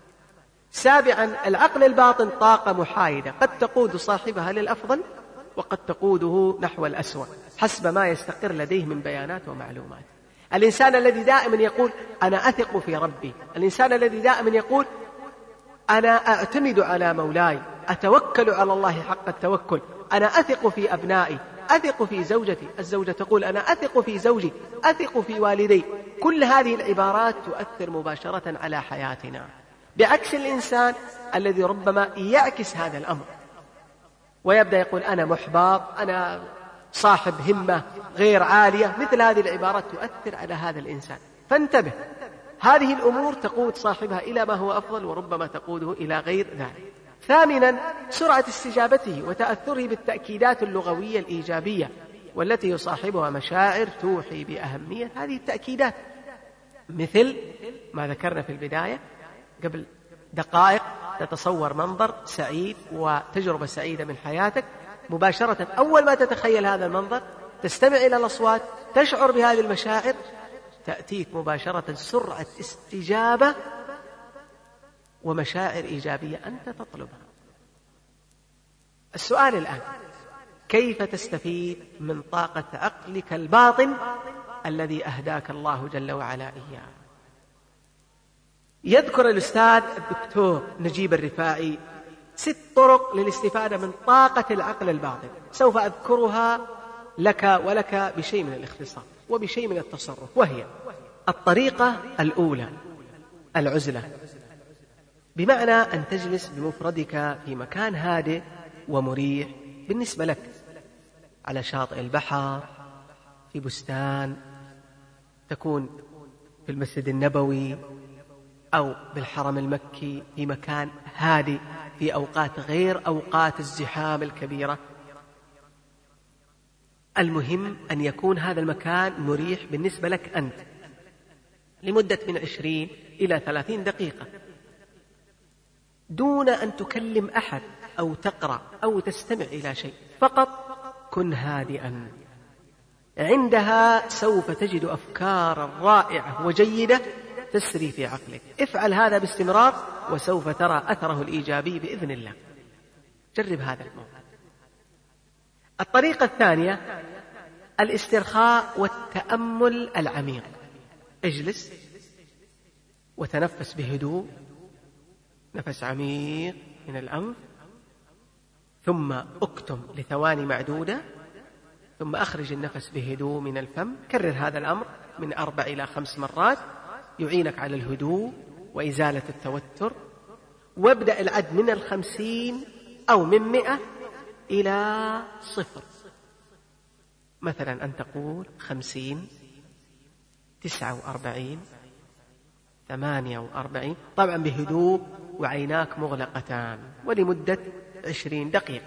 سابعا، العقل الباطن طاقة محايدة قد تقود صاحبها للأفضل وقد تقوده نحو الأسوأ حسب ما يستقر لديه من بيانات ومعلومات. الإنسان الذي دائما يقول أنا أثق في ربي، الإنسان الذي دائما يقول أنا أعتمد على مولاي، أتوكل على الله حق التوكل، أنا أثق في أبنائي، أثق في زوجتي، الزوجة تقول أنا أثق في زوجي، أثق في والدي. كل هذه العبارات تؤثر مباشرة على حياتنا، بعكس الإنسان الذي ربما يعكس هذا الأمر ويبدأ يقول أنا محبط، أنا صاحب همة غير عالية. مثل هذه العبارات تؤثر على هذا الإنسان. فانتبه، هذه الأمور تقود صاحبها إلى ما هو أفضل وربما تقوده إلى غير ذلك. ثامنا، سرعة استجابته وتأثره بالتأكيدات اللغوية الإيجابية والتي يصاحبها مشاعر توحي بأهمية هذه التأكيدات، مثل ما ذكرنا في البداية قبل دقائق. تتصور منظر سعيد وتجربة سعيدة من حياتك، مباشرة أول ما تتخيل هذا المنظر تستمع إلى الأصوات، تشعر بهذه المشاعر، تأتيك مباشرة سرعة استجابة ومشاعر إيجابية أنت تطلبها. السؤال الآن، كيف تستفيد من طاقة عقلك الباطن الذي أهداك الله جل وعلا إياه؟ يذكر الأستاذ الدكتور نجيب الرفاعي ست طرق للاستفادة من طاقة العقل الباطن، سوف أذكرها لك ولك بشيء من الاختصار وبشيء من التصرف. وهي: الطريقة الأولى العزلة، بمعنى أن تجلس بمفردك في مكان هادئ ومريح بالنسبة لك، على شاطئ البحر، في بستان، تكون في المسجد النبوي أو بالحرم المكي، في مكان هادئ في أوقات غير أوقات الزحام الكبيرة. المهم أن يكون هذا المكان مريح بالنسبة لك أنت لمدة من عشرين إلى ثلاثين دقيقة، دون أن تكلم أحد أو تقرأ أو تستمع إلى شيء، فقط كن هادئا. عندها سوف تجد أفكار رائعة وجيدة تسري في عقلك. افعل هذا باستمرار وسوف ترى أثره الإيجابي بإذن الله. جرب هذا الموضوع. الطريقة الثانية الاسترخاء والتأمل العميق. اجلس وتنفس بهدوء، نفس عميق من الأنف، ثم اكتم لثواني معدودة، ثم أخرج النفس بهدوء من الفم. كرر هذا الأمر من أربع إلى خمس مرات، يعينك على الهدوء وإزالة التوتر، وابدأ العد من الخمسين أو من مئة إلى صفر. مثلا أن تقول خمسين، تسعة وأربعين، ثمانية وأربعين، طبعا بهدوء وعيناك مغلقتان، ولمدة عشرين دقيقة.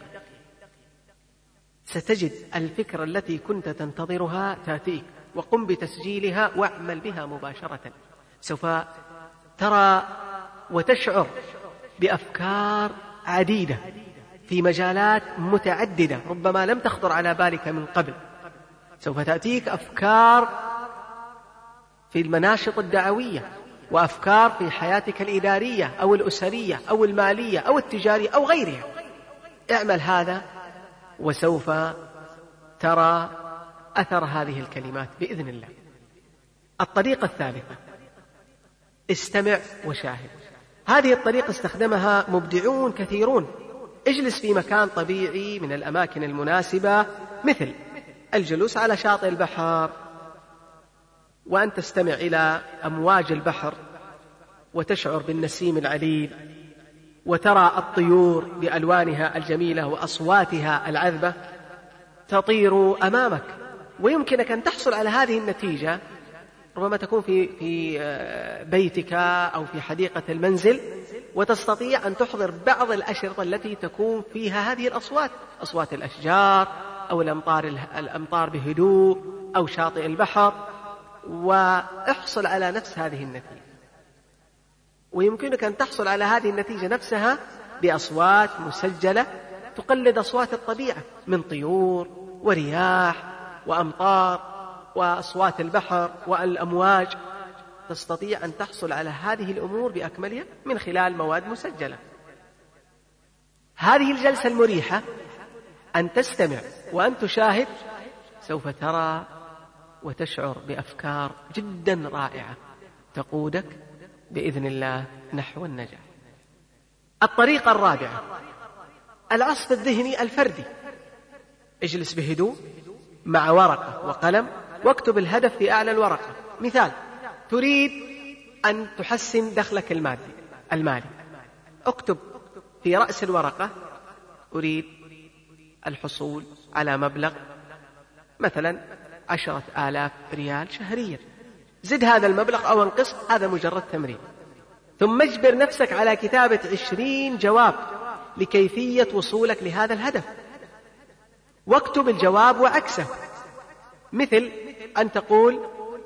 ستجد الفكرة التي كنت تنتظرها تأتيك، وقم بتسجيلها واعمل بها مباشرة. سوف ترى وتشعر بأفكار عديدة في مجالات متعددة ربما لم تخطر على بالك من قبل. سوف تأتيك أفكار في المناشط الدعوية، وأفكار في حياتك الإدارية أو الأسرية أو المالية أو التجارية أو غيرها. اعمل هذا وسوف ترى أثر هذه الكلمات بإذن الله. الطريقة الثالثة، استمع وشاهد. هذه الطريقة استخدمها مبدعون كثيرون. اجلس في مكان طبيعي من الأماكن المناسبة، مثل الجلوس على شاطئ البحر، وأن تستمع إلى أمواج البحر وتشعر بالنسيم العليل، وترى الطيور بألوانها الجميلة وأصواتها العذبة تطير أمامك. ويمكنك أن تحصل على هذه النتيجة ربما تكون في في بيتك أو في حديقة المنزل، وتستطيع أن تحضر بعض الأشرطة التي تكون فيها هذه الأصوات، أصوات الأشجار أو الأمطار الأمطار بهدوء أو شاطئ البحر، واحصل على نفس هذه النتيجة. ويمكنك أن تحصل على هذه النتيجة نفسها بأصوات مسجلة تقلد أصوات الطبيعة من طيور ورياح وأمطار وأصوات البحر والأمواج. تستطيع أن تحصل على هذه الأمور بأكملها من خلال مواد مسجلة. هذه الجلسة المريحة، أن تستمع وأن تشاهد، سوف ترى وتشعر بأفكار جدا رائعة تقودك بإذن الله نحو النجاح. الطريقة الرابعة، العصف الذهني الفردي. اجلس بهدوء مع ورقة وقلم واكتب الهدف في أعلى الورقة. مثال، تريد أن تحسن دخلك المادي المالي، اكتب في رأس الورقة أريد الحصول على مبلغ مثلا عشرة آلاف ريال شهريا. زد هذا المبلغ أو انقص، هذا مجرد تمرين. ثم اجبر نفسك على كتابة عشرين جواب لكيفية وصولك لهذا الهدف، واكتب الجواب وعكسه. مثل أن تقول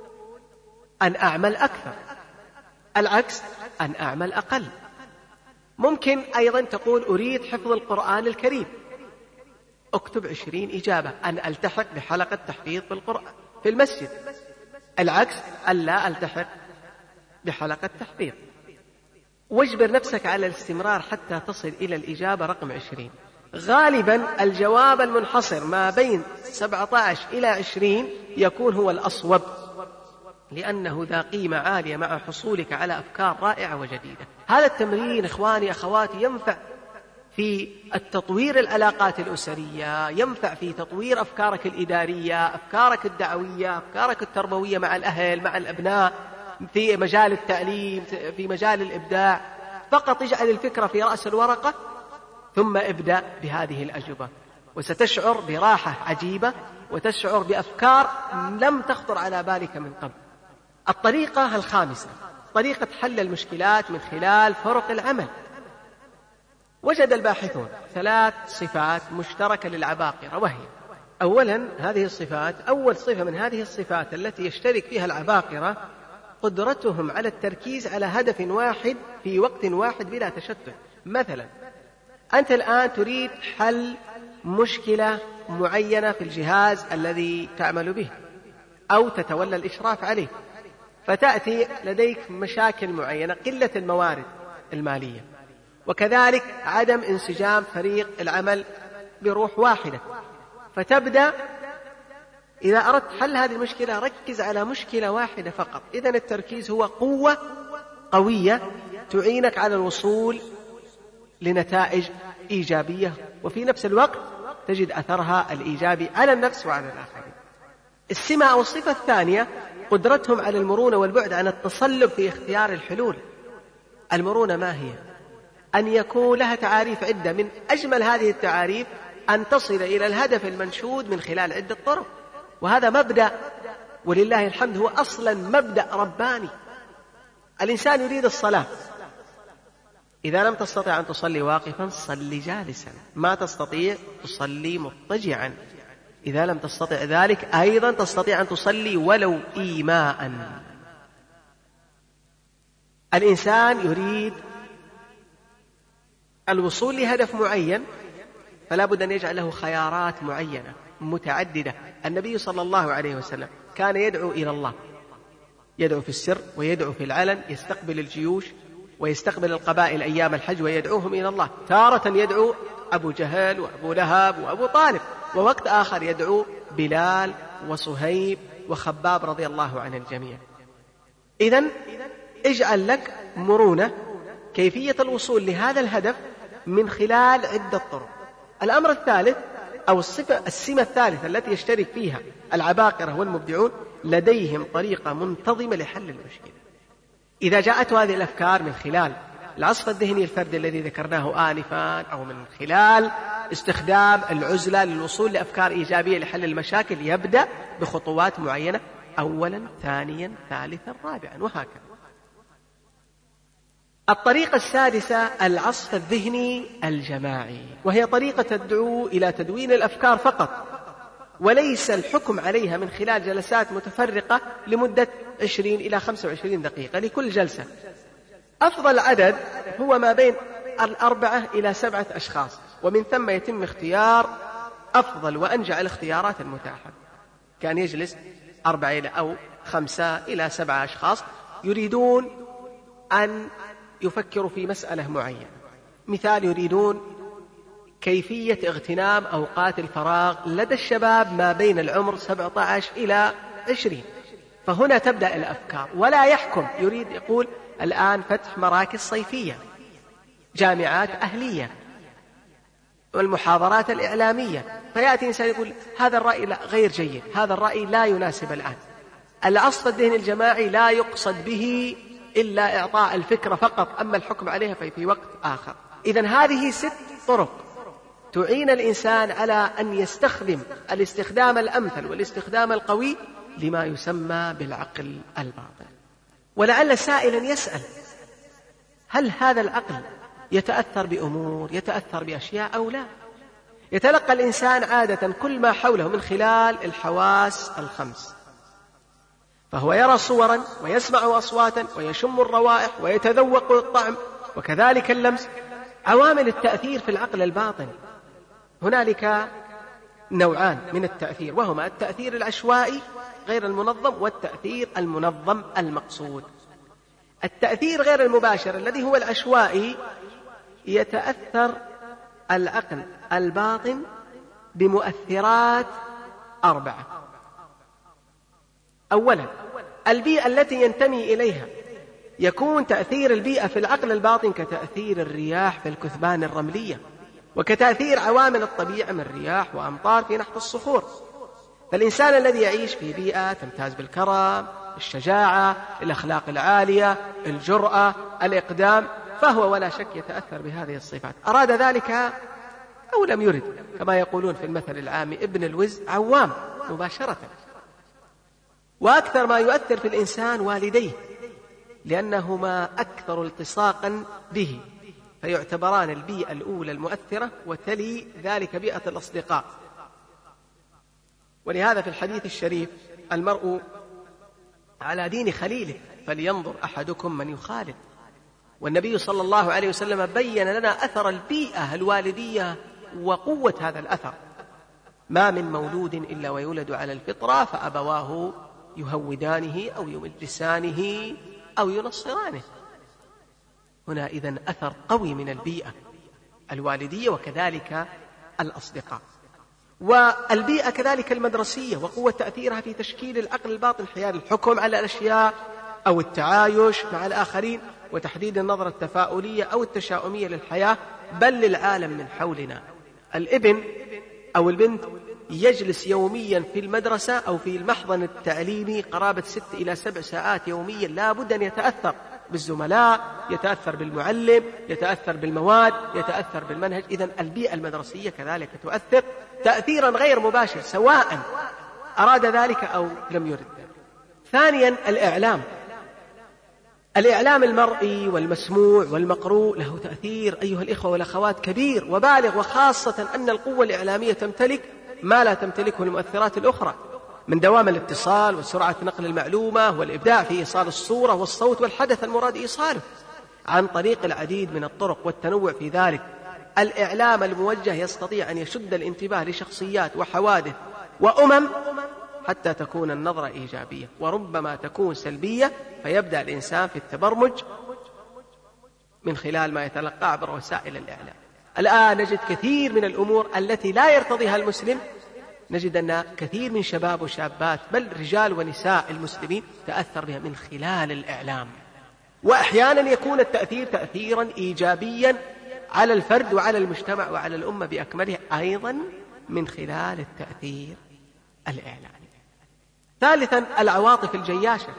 أن أعمل أكثر، العكس أن أعمل أقل. ممكن أيضا تقول أريد حفظ القرآن الكريم، اكتب عشرين إجابة. أن ألتحق بحلقة تحفيظ بالقرآن في المسجد، العكس أن لا ألتحق بحلقة تحفيظ. واجبر نفسك على الاستمرار حتى تصل إلى الإجابة رقم عشرين. غالبا الجواب المنحصر ما بين سبعة عشر إلى عشرين يكون هو الأصوب، لأنه ذا قيمة عالية مع حصولك على أفكار رائعة وجديدة. هذا التمرين إخواني أخواتي ينفع في التطوير العلاقات الأسرية، ينفع في تطوير أفكارك الإدارية، أفكارك الدعوية، أفكارك التربوية مع الأهل مع الأبناء، في مجال التعليم، في مجال الإبداع. فقط اجعل الفكرة في رأس الورقة ثم ابدأ بهذه الأجوبة، وستشعر براحة عجيبة وتشعر بأفكار لم تخطر على بالك من قبل. الطريقة الخامسة، طريقة حل المشكلات من خلال فرق العمل. وجد الباحثون ثلاث صفات مشتركة للعباقرة، وهي أولا هذه الصفات أول صفة من هذه الصفات التي يشترك فيها العباقرة قدرتهم على التركيز على هدف واحد في وقت واحد بلا تشتت. مثلا أنت الآن تريد حل مشكلة معينة في الجهاز الذي تعمل به أو تتولى الإشراف عليه، فتأتي لديك مشاكل معينة، قلة الموارد المالية، وكذلك عدم انسجام فريق العمل بروح واحدة. فتبدأ إذا أردت حل هذه المشكلة ركز على مشكلة واحدة فقط. إذن التركيز هو قوة قوية تعينك على الوصول لنتائج إيجابية، وفي نفس الوقت تجد أثرها الإيجابي على النفس وعلى الآخرين. السمة أو الصفة الثانية قدرتهم على المرونة والبعد عن التصلب في اختيار الحلول. المرونة ما هي؟ أن يكون لها تعاريف عدة، من أجمل هذه التعاريف أن تصل إلى الهدف المنشود من خلال عدة طرق، وهذا مبدأ ولله الحمد هو أصلا مبدأ رباني. الإنسان يريد الصلاة، إذا لم تستطع أن تصلي واقفا صلي جالسا، ما تستطيع تصلي مضطجعا، إذا لم تستطع ذلك أيضا تستطيع أن تصلي ولو إيماء. الإنسان يريد الوصول لهدف معين، فلا بد أن يجعل له خيارات معينة متعددة. النبي صلى الله عليه وسلم كان يدعو إلى الله، يدعو في السر ويدعو في العلن، يستقبل الجيوش ويستقبل القبائل أيام الحج ويدعوهم إلى الله. تارة يدعو أبو جهل وأبو لهب وأبو طالب، ووقت آخر يدعو بلال وصهيب وخباب رضي الله عن الجميع. إذن اجعل لك مرونة كيفية الوصول لهذا الهدف من خلال عدة طرق. الأمر الثالث أو الصفة السمة الثالثة التي يشترك فيها العباقرة والمبدعون، لديهم طريقة منتظمة لحل المشكلة. إذا جاءت هذه الأفكار من خلال العصف الذهني الفردي الذي ذكرناه آنفا، أو من خلال استخدام العزلة للوصول لأفكار إيجابية لحل المشاكل، يبدأ بخطوات معينة، أولا ثانيا ثالثا رابعا وهكذا. الطريقة السادسة العصف الذهني الجماعي، وهي طريقة تدعو إلى تدوين الأفكار فقط، وليس الحكم عليها من خلال جلسات متفرقة لمدة عشرين إلى خمسة وعشرين دقيقة لكل جلسة. أفضل عدد هو ما بين الأربعة إلى سبعة أشخاص، ومن ثم يتم اختيار أفضل وأنجع الاختيارات المتاحة. كان يجلس أربعة أو خمسة إلى سبعة أشخاص يريدون أن يفكروا في مسألة معينة. مثال، يريدون كيفية اغتنام أوقات الفراغ لدى الشباب ما بين العمر سبعة عشر إلى عشرين، فهنا تبدأ الأفكار. ولا يحكم، يريد يقول الآن فتح مراكز صيفية، جامعات أهلية، والمحاضرات الإعلامية، فيأتي إنسان يقول هذا الرأي لا غير جيد، هذا الرأي لا يناسب الآن. العصف الذهني الجماعي لا يقصد به إلا إعطاء الفكرة فقط، أما الحكم عليها في وقت آخر. إذن هذه ست طرق تعين الإنسان على أن يستخدم الاستخدام الأمثل والاستخدام القوي لما يسمى بالعقل الباطن. ولعل سائلا يسأل: هل هذا العقل يتأثر بأمور، يتأثر بأشياء أو لا؟ يتلقى الإنسان عادة كل ما حوله من خلال الحواس الخمس، فهو يرى صورا ويسمع أصواتا ويشم الروائح ويتذوق الطعم، وكذلك اللمس. عوامل التأثير في العقل الباطن هنالك نوعان من التأثير، وهما التأثير العشوائي غير المنظم والتأثير المنظم المقصود. التأثير غير المباشر الذي هو العشوائي يتأثر العقل الباطن بمؤثرات أربعة. أولا، البيئة التي ينتمي إليها. يكون تأثير البيئة في العقل الباطن كتأثير الرياح في الكثبان الرملية، وكتأثير عوامل الطبيعة من رياح وأمطار في نحت الصخور. فالإنسان الذي يعيش في بيئة تمتاز بالكرم، الشجاعة، الأخلاق العالية، الجرأة، الإقدام، فهو ولا شك يتأثر بهذه الصفات، أراد ذلك أو لم يرد، كما يقولون في المثل العامي: ابن الوز عوام مباشرة. وأكثر ما يؤثر في الإنسان والديه، لأنهما أكثر التصاقا به، فيعتبران البيئة الأولى المؤثرة، وتلي ذلك بيئة الأصدقاء. ولهذا في الحديث الشريف: المرء على دين خليله فلينظر أحدكم من يخالف. والنبي صلى الله عليه وسلم بين لنا أثر البيئة الوالدية وقوة هذا الأثر. ما من مولود إلا ويولد على الفطرة، فأبواه يهودانه أو يمجسانه أو ينصرانه. هنا إذن أثر قوي من البيئة الوالدية، وكذلك الأصدقاء. والبيئة كذلك المدرسية، وقوة تأثيرها في تشكيل العقل الباطن حيال الحكم على الأشياء أو التعايش مع الآخرين، وتحديد النظرة التفاؤلية أو التشاؤمية للحياة بل للعالم من حولنا. الابن أو البنت يجلس يوميا في المدرسة أو في المحضن التعليمي قرابة ست إلى سبع ساعات يوميا، لا بد أن يتأثر بالزملاء، يتأثر بالمعلم، يتأثر بالمواد، يتأثر بالمنهج. إذن البيئة المدرسية كذلك تؤثر تأثيرا غير مباشر سواء أراد ذلك أو لم يرد ذلك. ثانيا الإعلام. الإعلام المرئي والمسموع والمقروء له تأثير أيها الإخوة والأخوات كبير وبالغ، وخاصة أن القوة الإعلامية تمتلك ما لا تمتلكه المؤثرات الأخرى من دوام الاتصال وسرعة نقل المعلومة والإبداع في إيصال الصورة والصوت والحدث المراد إيصاله عن طريق العديد من الطرق والتنوع في ذلك. الإعلام الموجه يستطيع أن يشد الانتباه لشخصيات وحوادث وأمم حتى تكون النظرة إيجابية، وربما تكون سلبية، فيبدأ الإنسان في التبرمج من خلال ما يتلقى عبر وسائل الإعلام. الآن نجد كثير من الأمور التي لا يرتضيها المسلم، نجد أن كثير من شباب وشابات بل رجال ونساء المسلمين تأثر بها من خلال الإعلام. وأحيانا يكون التأثير تأثيرا إيجابيا على الفرد وعلى المجتمع وعلى الأمة بأكملها أيضا من خلال التأثير الإعلامي. ثالثا العواطف الجياشة،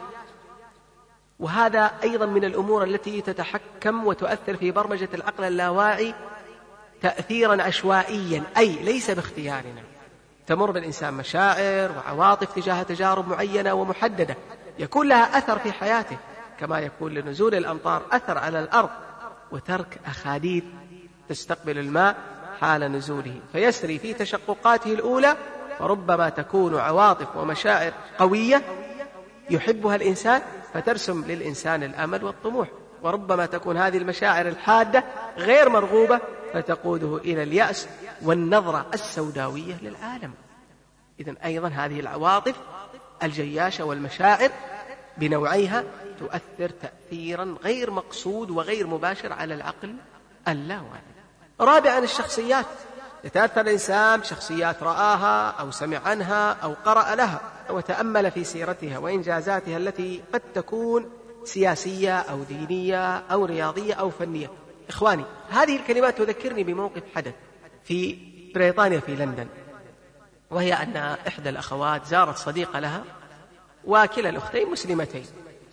وهذا أيضا من الأمور التي تتحكم وتؤثر في برمجة العقل اللاواعي تأثيرا عشوائيا، أي ليس باختيارنا. تمر بالإنسان مشاعر وعواطف تجاه تجارب معينة ومحددة يكون لها أثر في حياته، كما يكون لنزول الأمطار أثر على الأرض وترك أخاديد تستقبل الماء حال نزوله فيسري في تشققاته الأولى، وربما تكون عواطف ومشاعر قوية يحبها الإنسان فترسم للإنسان الأمل والطموح، وربما تكون هذه المشاعر الحادة غير مرغوبة فتقوده إلى اليأس والنظرة السوداوية للعالم. إذن أيضا هذه العواطف الجياشة والمشاعر بنوعيها تؤثر تأثيرا غير مقصود وغير مباشر على العقل اللاواعي. رابعا الشخصيات. يتأثر الإنسان بشخصيات رآها أو سمع عنها أو قرأ لها وتأمل في سيرتها وإنجازاتها التي قد تكون سياسية أو دينية أو رياضية أو فنية. إخواني، هذه الكلمات تذكرني بموقف حدث في بريطانيا في لندن، وهي أن إحدى الأخوات زارت صديقة لها وكلا الأختين مسلمتين،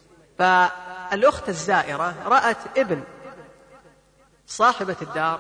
فالأخت الزائرة رأت ابن صاحبة الدار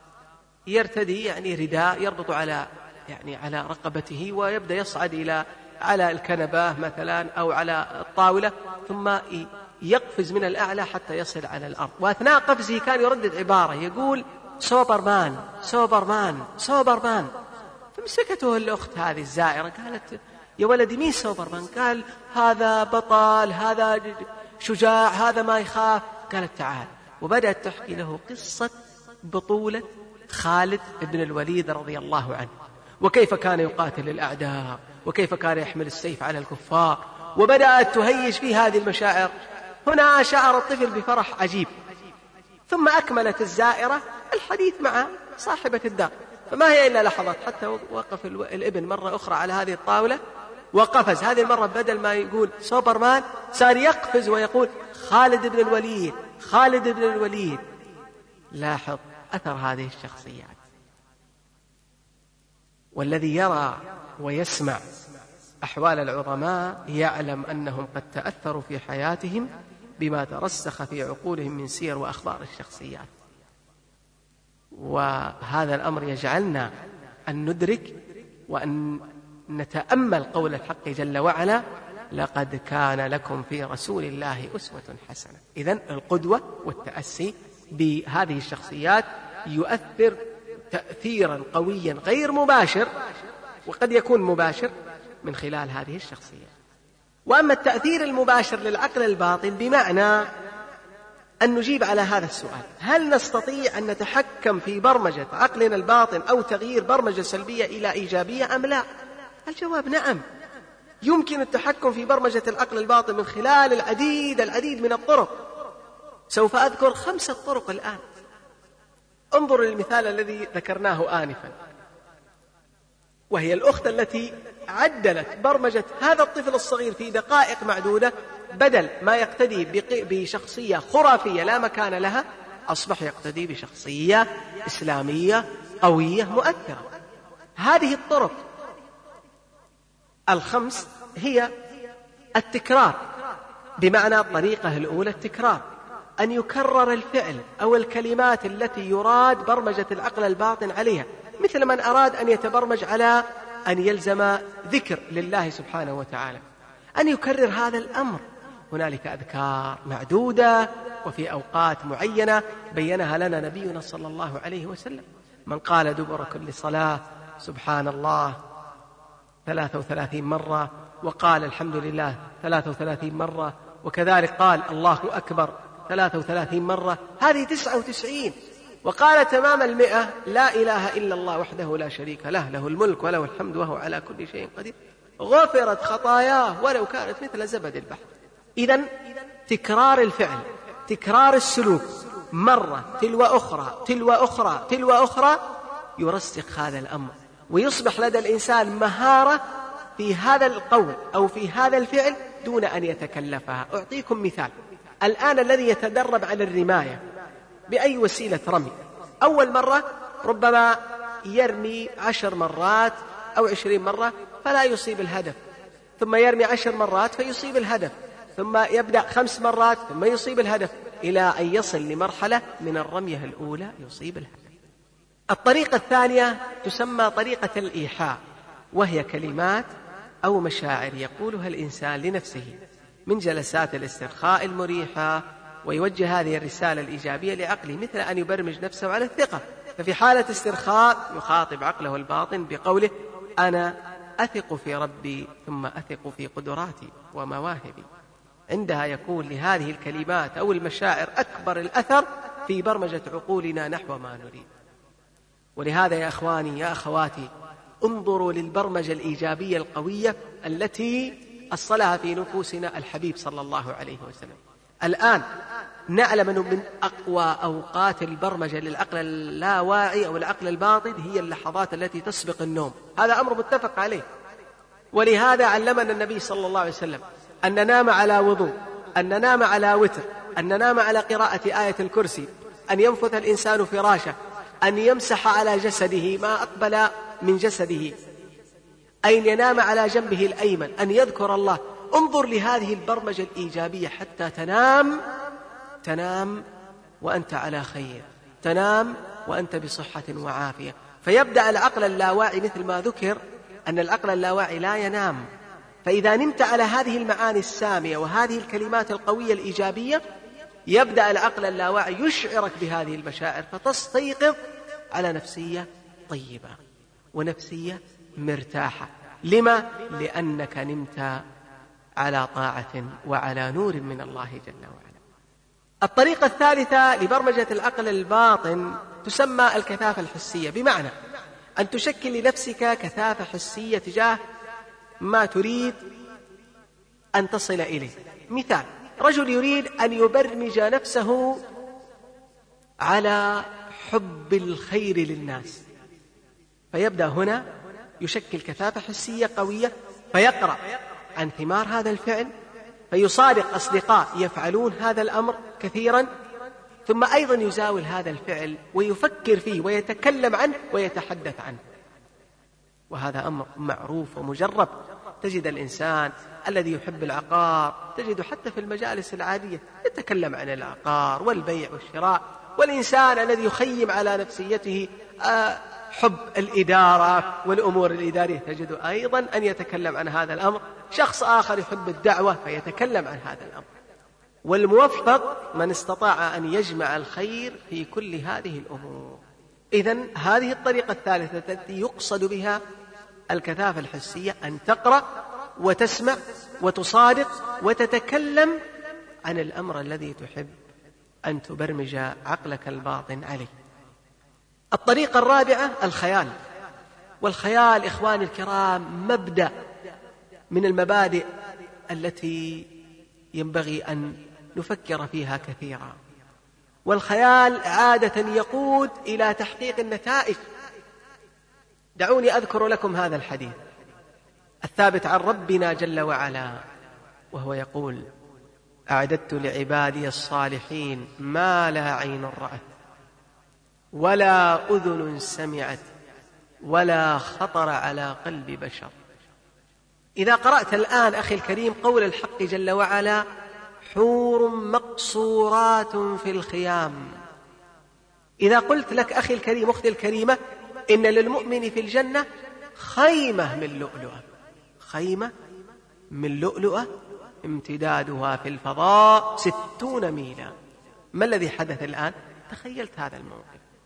يرتدي يعني رداء يربط على يعني على رقبته ويبدأ يصعد إلى على الكنبة مثلا أو على الطاولة ثم يقفز من الأعلى حتى يصل على الأرض، وأثناء قفزه كان يردد عبارة يقول سوبرمان سوبرمان سوبرمان. فمسكته الأخت هذه الزائرة قالت يا ولدي مين سوبرمان؟ قال هذا بطل، هذا شجاع، هذا ما يخاف. قالت تعال، وبدأت تحكي له قصة بطولة خالد بن الوليد رضي الله عنه، وكيف كان يقاتل الأعداء وكيف كان يحمل السيف على الكفار، وبدأت تهيج في هذه المشاعر. هنا شعر الطفل بفرح عجيب، ثم أكملت الزائرة الحديث مع صاحبة الدار، فما هي إلا لحظات حتى وقف الابن مرة أخرى على هذه الطاولة وقفز. هذه المرة بدل ما يقول سوبرمان صار يقفز ويقول خالد بن الوليد خالد بن الوليد. لاحظ أثر هذه الشخصيات، والذي يرى ويسمع أحوال العظماء يعلم أنهم قد تأثروا في حياتهم بما ترسخ في عقولهم من سير وأخبار الشخصيات. وهذا الأمر يجعلنا أن ندرك وأن نتأمل قول الحق جل وعلا لقد كان لكم في رسول الله أسوة حسنة. إذن القدوة والتأسي بهذه الشخصيات يؤثر تأثيرا قويا غير مباشر وقد يكون مباشر من خلال هذه الشخصيات. وأما التأثير المباشر للعقل الباطن بمعنى أن نجيب على هذا السؤال: هل نستطيع أن نتحكم في برمجة عقلنا الباطن أو تغيير برمجة سلبية إلى إيجابية أم لا؟ الجواب نعم، يمكن التحكم في برمجة العقل الباطن من خلال العديد العديد من الطرق. سوف أذكر خمسة طرق الآن. انظروا للمثال الذي ذكرناه آنفا، وهي الأخت التي عدلت برمجة هذا الطفل الصغير في دقائق معدودة، بدل ما يقتدي بشخصية خرافية لا مكان لها أصبح يقتدي بشخصية إسلامية قوية مؤثرة. هذه الطرق الخمس هي التكرار، بمعنى الطريقة الأولى التكرار، أن يكرر الفعل أو الكلمات التي يراد برمجة العقل الباطن عليها، مثل من أراد أن يتبرمج على أن يلزم ذكر لله سبحانه وتعالى، أن يكرر هذا الأمر. هنالك أذكار معدودة وفي أوقات معينة بينها لنا نبينا صلى الله عليه وسلم. من قال دبر كل صلاة سبحان الله ثلاثة وثلاثين مرة، وقال الحمد لله ثلاثة وثلاثين مرة، وكذلك قال الله أكبر ثلاثة وثلاثين مرة، هذه تسعة وتسعين. وقال تمام المئة لا إله إلا الله وحده لا شريك له، له الملك وله الحمد وهو على كل شيء قدير، غفرت خطاياه ولو كانت مثل زبد البحر. إذن تكرار الفعل، تكرار السلوك مرة تلو أخرى تلو أخرى تلو أخرى يرسخ هذا الأمر، ويصبح لدى الإنسان مهارة في هذا القول أو في هذا الفعل دون أن يتكلفها. أعطيكم مثال. الآن الذي يتدرب على الرماية بأي وسيلة رمي، أول مرة ربما يرمي عشر مرات أو عشرين مرة فلا يصيب الهدف، ثم يرمي عشر مرات فيصيب الهدف، ثم يبدأ خمس مرات ثم يصيب الهدف، إلى أن يصل لمرحلة من الرمية الأولى يصيب الهدف. الطريقة الثانية تسمى طريقة الإيحاء، وهي كلمات أو مشاعر يقولها الإنسان لنفسه من جلسات الاسترخاء المريحة، ويوجه هذه الرسالة الإيجابية لعقله، مثل أن يبرمج نفسه على الثقة. ففي حالة استرخاء يخاطب عقله الباطن بقوله أنا أثق في ربي ثم أثق في قدراتي ومواهبي. عندها يكون لهذه الكلمات أو المشاعر أكبر الأثر في برمجة عقولنا نحو ما نريد. ولهذا يا أخواني يا أخواتي، انظروا للبرمجة الإيجابية القوية التي أصلها في نفوسنا الحبيب صلى الله عليه وسلم. الآن نعلم أنه من أقوى أوقات البرمجة للعقل اللاواعي أو العقل الباطن هي اللحظات التي تسبق النوم، هذا أمر متفق عليه. ولهذا علمنا النبي صلى الله عليه وسلم أن ننام على وضوء، أن ننام على وتر، أن ننام على قراءة آية الكرسي، أن ينفث الإنسان فراشه، أن يمسح على جسده ما أقبل من جسده، أن ينام على جنبه الأيمن، أن يذكر الله. انظر لهذه البرمجة الإيجابية حتى تنام تنام وأنت على خير، تنام وأنت بصحة وعافية. فيبدأ العقل اللاواعي مثل ما ذكر أن العقل اللاواعي لا ينام، فإذا نمت على هذه المعاني السامية وهذه الكلمات القوية الإيجابية يبدأ العقل اللاواعي يشعرك بهذه المشاعر، فتستيقظ على نفسية طيبة ونفسية مرتاحة. لما؟ لأنك نمت على طاعة وعلى نور من الله جل وعلا. الطريقة الثالثة لبرمجة العقل الباطن تسمى الكثافة الحسية، بمعنى أن تشكل لنفسك كثافة حسية تجاه ما تريد أن تصل إليه. مثال: رجل يريد أن يبرمج نفسه على حب الخير للناس، فيبدأ هنا يشكل كثافة حسية قوية، فيقرأ عن ثمار هذا الفعل، فيصادق أصدقاء يفعلون هذا الأمر كثيرا، ثم أيضا يزاول هذا الفعل ويفكر فيه ويتكلم عنه ويتحدث عنه. وهذا أمر معروف ومجرب. تجد الإنسان الذي يحب العقار تجد حتى في المجالس العادية يتكلم عن العقار والبيع والشراء. والإنسان الذي يخيم على نفسيته حب الإدارة والأمور الإدارية تجد أيضا أن يتكلم عن هذا الأمر. شخص آخر يحب الدعوة فيتكلم عن هذا الأمر. والموفق من استطاع أن يجمع الخير في كل هذه الأمور. إذن هذه الطريقة الثالثة التي يقصد بها الكثافة الحسية، أن تقرأ وتسمع وتصادق وتتكلم عن الأمر الذي تحب أن تبرمج عقلك الباطن عليه. الطريقة الرابعة الخيال. والخيال إخواني الكرام مبدأ من المبادئ التي ينبغي أن نفكر فيها كثيرا. والخيال عادة يقود إلى تحقيق النتائج. دعوني أذكر لكم هذا الحديث الثابت عن ربنا جل وعلا، وهو يقول: أعددت لعبادي الصالحين ما لا عين رأت ولا أذن سمعت ولا خطر على قلب بشر. إذا قرأت الآن أخي الكريم قول الحق جل وعلا: حور مقصورات في الخيام. إذا قلت لك أخي الكريم أختي الكريمة إن للمؤمن في الجنة خيمة من لؤلؤة، خيمة من لؤلؤة امتدادها في الفضاء ستون ميلا، ما الذي حدث الآن؟ تخيلت هذا الموقف.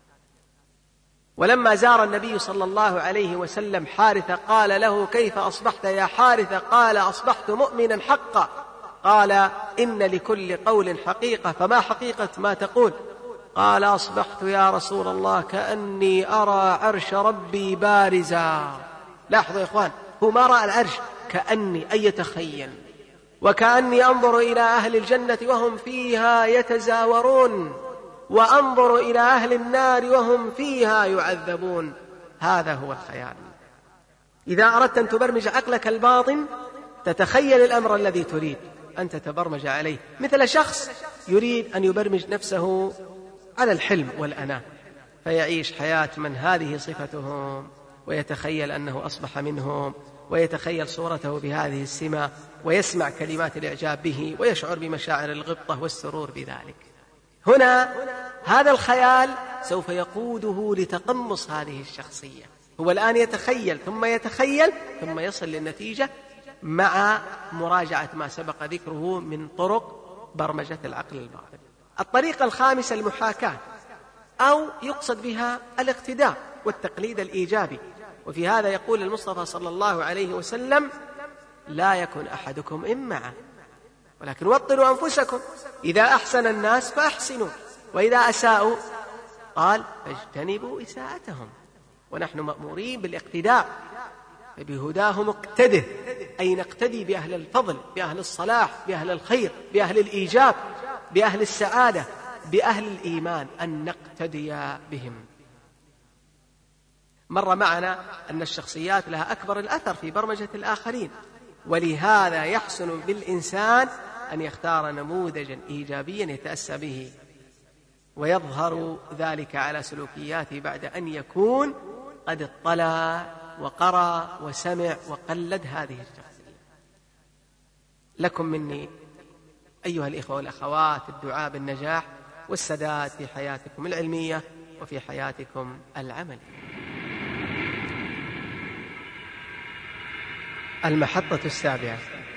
ولما زار النبي صلى الله عليه وسلم حارثة قال له: كيف أصبحت يا حارثة؟ قال: أصبحت مؤمنا حقا. قال: إن لكل قول حقيقة، فما حقيقة ما تقول؟ قال: أصبحت يا رسول الله كأني أرى عرش ربي بارزا. لاحظوا يا إخوان، هو ما رأى العرش، كأني أي يتخيل، وكأني أنظر إلى أهل الجنة وهم فيها يتزاورون، وأنظر إلى أهل النار وهم فيها يعذبون. هذا هو الخيال. إذا أردت أن تبرمج عقلك الباطن تتخيل الأمر الذي تريد أن تتبرمج عليه، مثل شخص يريد أن يبرمج نفسه على الحلم والأناة، فيعيش حياة من هذه صفتهم، ويتخيل أنه أصبح منهم، ويتخيل صورته بهذه السمة، ويسمع كلمات الإعجاب به، ويشعر بمشاعر الغبطة والسرور بذلك. هنا هذا الخيال سوف يقوده لتقمص هذه الشخصية. هو الآن يتخيل ثم يتخيل ثم يصل للنتيجة مع مراجعة ما سبق ذكره من طرق برمجة العقل الباطن. الطريقة الخامسة المحاكاة، أو يقصد بها الاقتداء والتقليد الإيجابي. وفي هذا يقول المصطفى صلى الله عليه وسلم: لا يكن أحدكم إمعا، ولكن وطنوا أنفسكم، إذا أحسن الناس فأحسنوا، وإذا أساءوا قال فاجتنبوا إساءتهم. ونحن مأمورين بالاقتداء، فبهداهم اقتده، أي نقتدي بأهل الفضل، بأهل الصلاح، بأهل الخير، بأهل الإيجاب، بأهل السعادة، بأهل الإيمان، أن نقتدي بهم. مر معنا أن الشخصيات لها أكبر الأثر في برمجة الآخرين، ولهذا يحسن بالإنسان أن يختار نموذجا إيجابيا يتأسى به، ويظهر ذلك على سلوكياته بعد أن يكون قد اطلع وقرأ وسمع وقلد هذه الشخصية. لكم مني أيها الإخوة والأخوات الدعاء بالنجاح والسداد في حياتكم العلمية وفي حياتكم العملية. المحطة السابعة: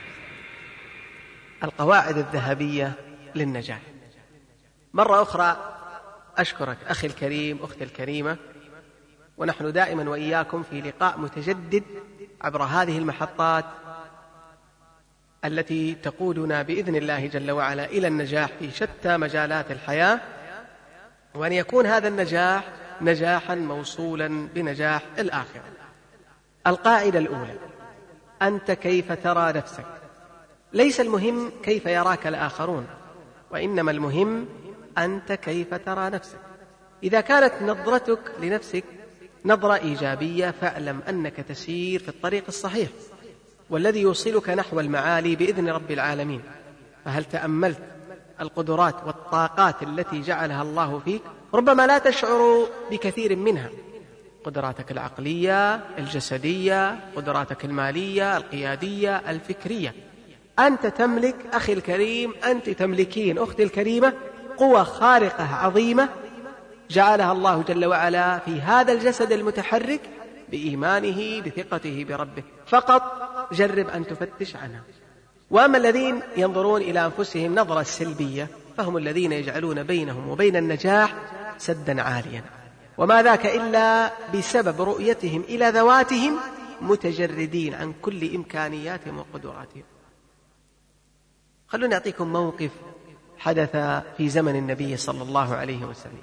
القواعد الذهبية للنجاح. مرة أخرى أشكرك أخي الكريم أختي الكريمة، ونحن دائما وإياكم في لقاء متجدد عبر هذه المحطات التي تقودنا بإذن الله جل وعلا إلى النجاح في شتى مجالات الحياة، وأن يكون هذا النجاح نجاحا موصولا بنجاح الآخرة. القاعدة الأولى: أنت كيف ترى نفسك. ليس المهم كيف يراك الآخرون، وإنما المهم أنت كيف ترى نفسك. إذا كانت نظرتك لنفسك نظرة إيجابية فاعلم أنك تسير في الطريق الصحيح والذي يوصلك نحو المعالي بإذن رب العالمين. فهل تأملت القدرات والطاقات التي جعلها الله فيك؟ ربما لا تشعر بكثير منها، قدراتك العقلية، الجسدية، قدراتك المالية، القيادية، الفكرية. أنت تملك أخي الكريم، أنت تملكين أختي الكريمة قوة خارقة عظيمة جعلها الله جل وعلا في هذا الجسد المتحرك بإيمانه بثقته بربه. فقط جرب أن تفتش عنها. وأما الذين ينظرون إلى أنفسهم نظرة سلبية فهم الذين يجعلون بينهم وبين النجاح سدا عاليا، وما ذاك إلا بسبب رؤيتهم إلى ذواتهم متجردين عن كل إمكانياتهم وقدراتهم. خلوني أعطيكم موقف حدث في زمن النبي صلى الله عليه وسلم.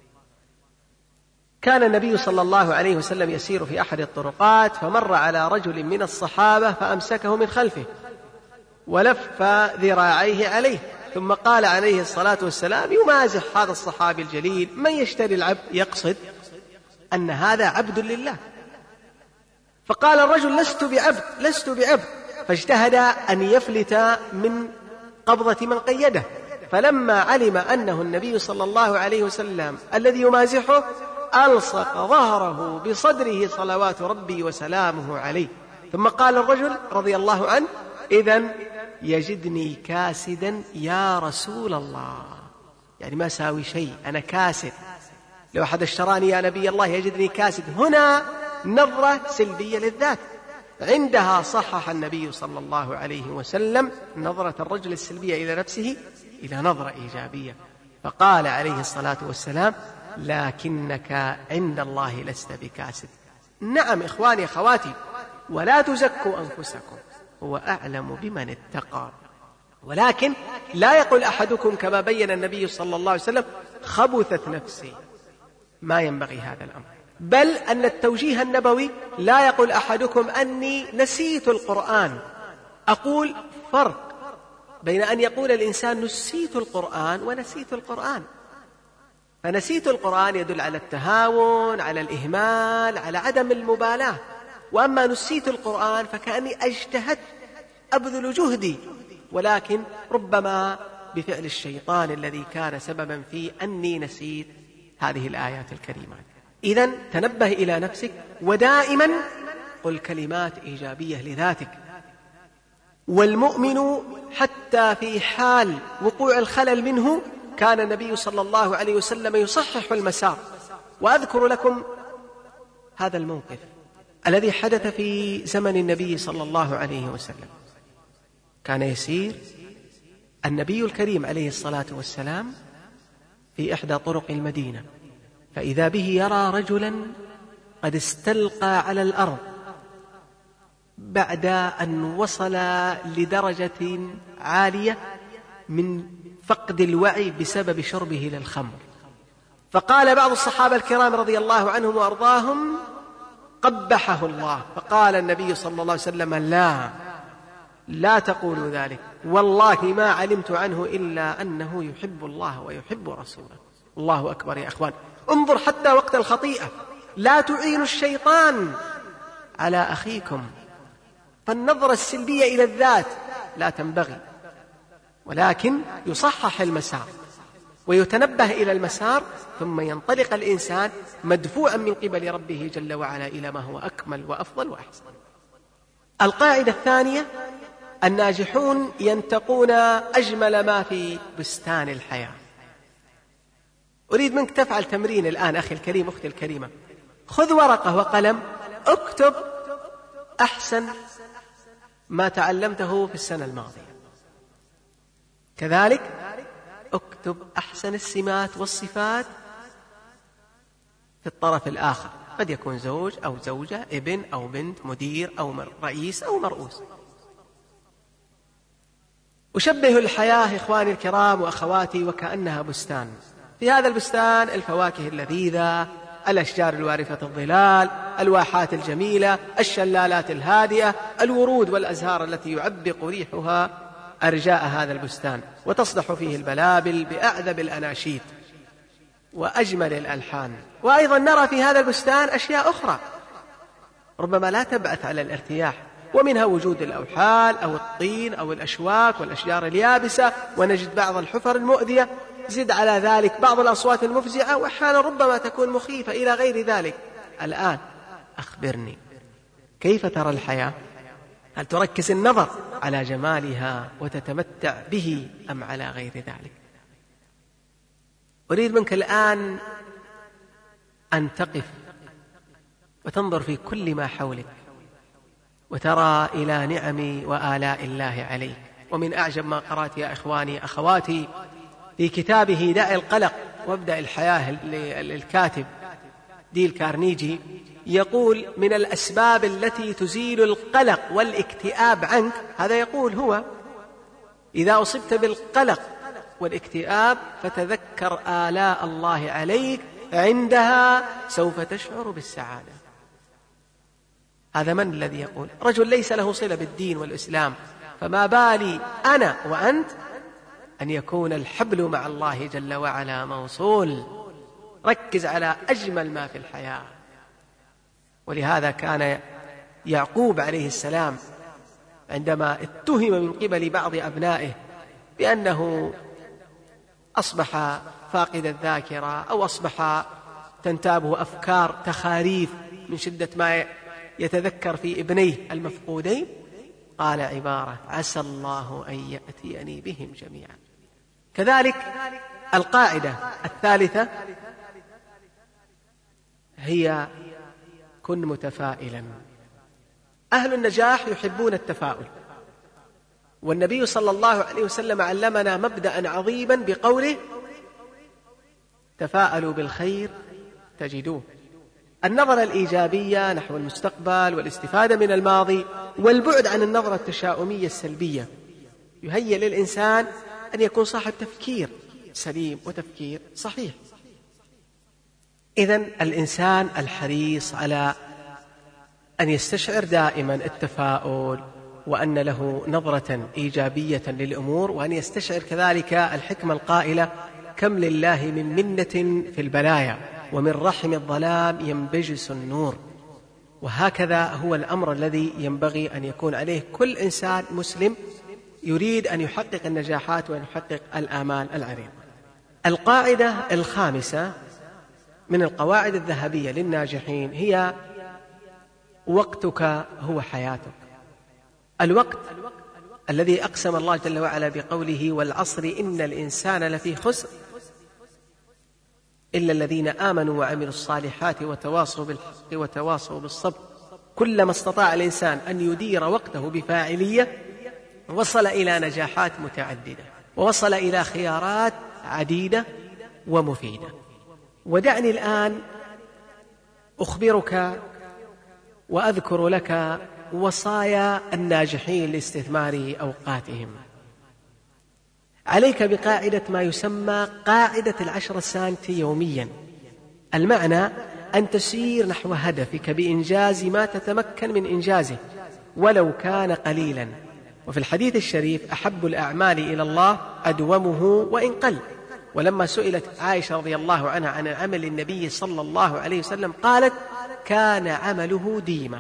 كان النبي صلى الله عليه وسلم يسير في أحد الطرقات، فمر على رجل من الصحابة فأمسكه من خلفه ولف ذراعيه عليه، ثم قال عليه الصلاة والسلام يمازح هذا الصحابي الجليل: من يشتري العبد؟ يقصد أن هذا عبد لله. فقال الرجل: لست بعبد لست بعبد فاجتهد أن يفلت من قبضة من قيده، فلما علم أنه النبي صلى الله عليه وسلم الذي يمازحه ألصق ظهره بصدره صلوات ربي وسلامه عليه. ثم قال الرجل رضي الله عنه: إذن يجدني كاسدا يا رسول الله، يعني ما ساوي شيء، أنا كاسد. لو أحد اشتراني يا نبي الله يجدني كاسد. هنا نظرة سلبية للذات، عندها صحح النبي صلى الله عليه وسلم نظرة الرجل السلبية إلى نفسه إلى نظرة إيجابية، فقال عليه الصلاة والسلام: لكنك عند الله لست بكاسد. نعم إخواني أخواتي، ولا تزكوا أنفسكم، هو أعلم بمن اتقى. ولكن لا يقول أحدكم كما بين النبي صلى الله عليه وسلم: خبثت نفسي، ما ينبغي هذا الأمر. بل أن التوجيه النبوي لا يقول أحدكم أني نسيت القرآن. أقول فرق بين أن يقول الإنسان نسيت القرآن ونسيت القرآن. فنسيت القرآن يدل على التهاون، على الإهمال، على عدم المبالاة. وأما نسيت القرآن فكأني اجتهدت أبذل جهدي، ولكن ربما بفعل الشيطان الذي كان سببا في أني نسيت هذه الآيات الكريمات. إذن تنبه إلى نفسك، ودائما قل كلمات إيجابية لذاتك. والمؤمن حتى في حال وقوع الخلل منه كان النبي صلى الله عليه وسلم يصحح المسار. وأذكر لكم هذا الموقف الذي حدث في زمن النبي صلى الله عليه وسلم. كان يسير النبي الكريم عليه الصلاة والسلام في إحدى طرق المدينة، فإذا به يرى رجلا قد استلقى على الأرض بعد أن وصل لدرجة عالية من فقد الوعي بسبب شربه للخمر. فقال بعض الصحابة الكرام رضي الله عنهم وأرضاهم: قبحه الله. فقال النبي صلى الله عليه وسلم: لا لا تقولوا ذلك، والله ما علمت عنه إلا أنه يحب الله ويحب رسوله. الله أكبر يا أخوان. انظر حتى وقت الخطيئة لا تعينوا الشيطان على أخيكم. فالنظرة السلبية إلى الذات لا تنبغي، ولكن يصحح المسار ويتنبه إلى المسار، ثم ينطلق الإنسان مدفوعا من قبل ربه جل وعلا إلى ما هو أكمل وأفضل وأحسن. القاعدة الثانية: الناجحون ينتقون أجمل ما في بستان الحياة. أريد منك تفعل تمرين الآن أخي الكريم، أختي الكريمة. خذ ورقة وقلم، اكتب أحسن ما تعلمته في السنة الماضية. كذلك اكتب أحسن السمات والصفات في الطرف الآخر، قد يكون زوج أو زوجة، ابن أو بنت، مدير أو رئيس أو مرؤوس. أشبه الحياة إخواني الكرام وأخواتي وكأنها بستان. في هذا البستان الفواكه اللذيذة، الأشجار الوارفة الظلال، الواحات الجميلة، الشلالات الهادئة، الورود والأزهار التي يعبق ريحها أرجاء هذا البستان، وتصدح فيه البلابل بأعذب الأناشيد وأجمل الألحان. وأيضا نرى في هذا البستان أشياء أخرى ربما لا تبعث على الارتياح، ومنها وجود الأوحال أو الطين أو الأشواك والأشجار اليابسة، ونجد بعض الحفر المؤذية، زد على ذلك بعض الأصوات المفزعة، وأحيانا ربما تكون مخيفة إلى غير ذلك. الآن أخبرني، كيف ترى الحياة؟ هل تركز النظر على جمالها وتتمتع به أم على غير ذلك؟ أريد منك الآن أن تقف وتنظر في كل ما حولك وترى إلى نعم وآلاء الله عليك. ومن أعجب ما قرأت يا إخواني أخواتي في كتابه داء القلق وابدأ الحياة للكاتب ديل كارنيجي، يقول: من الأسباب التي تزيل القلق والاكتئاب عنك، هذا يقول هو: إذا أصبت بالقلق والاكتئاب فتذكر آلاء الله عليك، عندها سوف تشعر بالسعادة. هذا من الذي يقول؟ رجل ليس له صلة بالدين والإسلام، فما بالي أنا وأنت أن يكون الحبل مع الله جل وعلا موصول. ركز على أجمل ما في الحياة. ولهذا كان يعقوب عليه السلام عندما اتهم من قبل بعض أبنائه بأنه أصبح فاقد الذاكرة أو أصبح تنتابه أفكار تخاريف من شدة ما يتذكر في ابنيه المفقودين، قال عبارة: عسى الله أن يأتيني بهم جميعا. كذلك القاعدة الثالثة هي: كن متفائلا. أهل النجاح يحبون التفاؤل، والنبي صلى الله عليه وسلم علمنا مبدأ عظيما بقوله: تفاءلوا بالخير تجدوه. النظرة الإيجابية نحو المستقبل والاستفادة من الماضي والبعد عن النظرة التشاؤمية السلبية يهيئ للإنسان أن يكون صاحب تفكير سليم وتفكير صحيح. إذن الإنسان الحريص على أن يستشعر دائما التفاؤل وأن له نظرة إيجابية للأمور، وأن يستشعر كذلك الحكمة القائلة: كم لله من منة في البلايا ومن رحم الظلام ينبجس النور. وهكذا هو الأمر الذي ينبغي أن يكون عليه كل إنسان مسلم يريد أن يحقق النجاحات وأن يحقق الآمال العظيمة. القاعدة الخامسة من القواعد الذهبية للناجحين هي: وقتك هو حياتك. الوقت الذي أقسم الله جل وعلا بقوله: والعصر إن الإنسان لفي خسر إلا الذين آمنوا وعملوا الصالحات وتواصوا بالحق وتواصوا بالصبر. كلما استطاع الإنسان أن يدير وقته بفاعلية وصل إلى نجاحات متعددة، ووصل إلى خيارات عديدة ومفيدة. ودعني الآن أخبرك وأذكر لك وصايا الناجحين لاستثمار أوقاتهم. عليك بقاعدة ما يسمى قاعدة العشر سنت يوميا. المعنى أن تسير نحو هدفك بإنجاز ما تتمكن من إنجازه ولو كان قليلا. وفي الحديث الشريف: أحب الأعمال إلى الله أدومه وإن قل. ولما سئلت عائشة رضي الله عنها عن عمل النبي صلى الله عليه وسلم قالت: كان عمله ديما.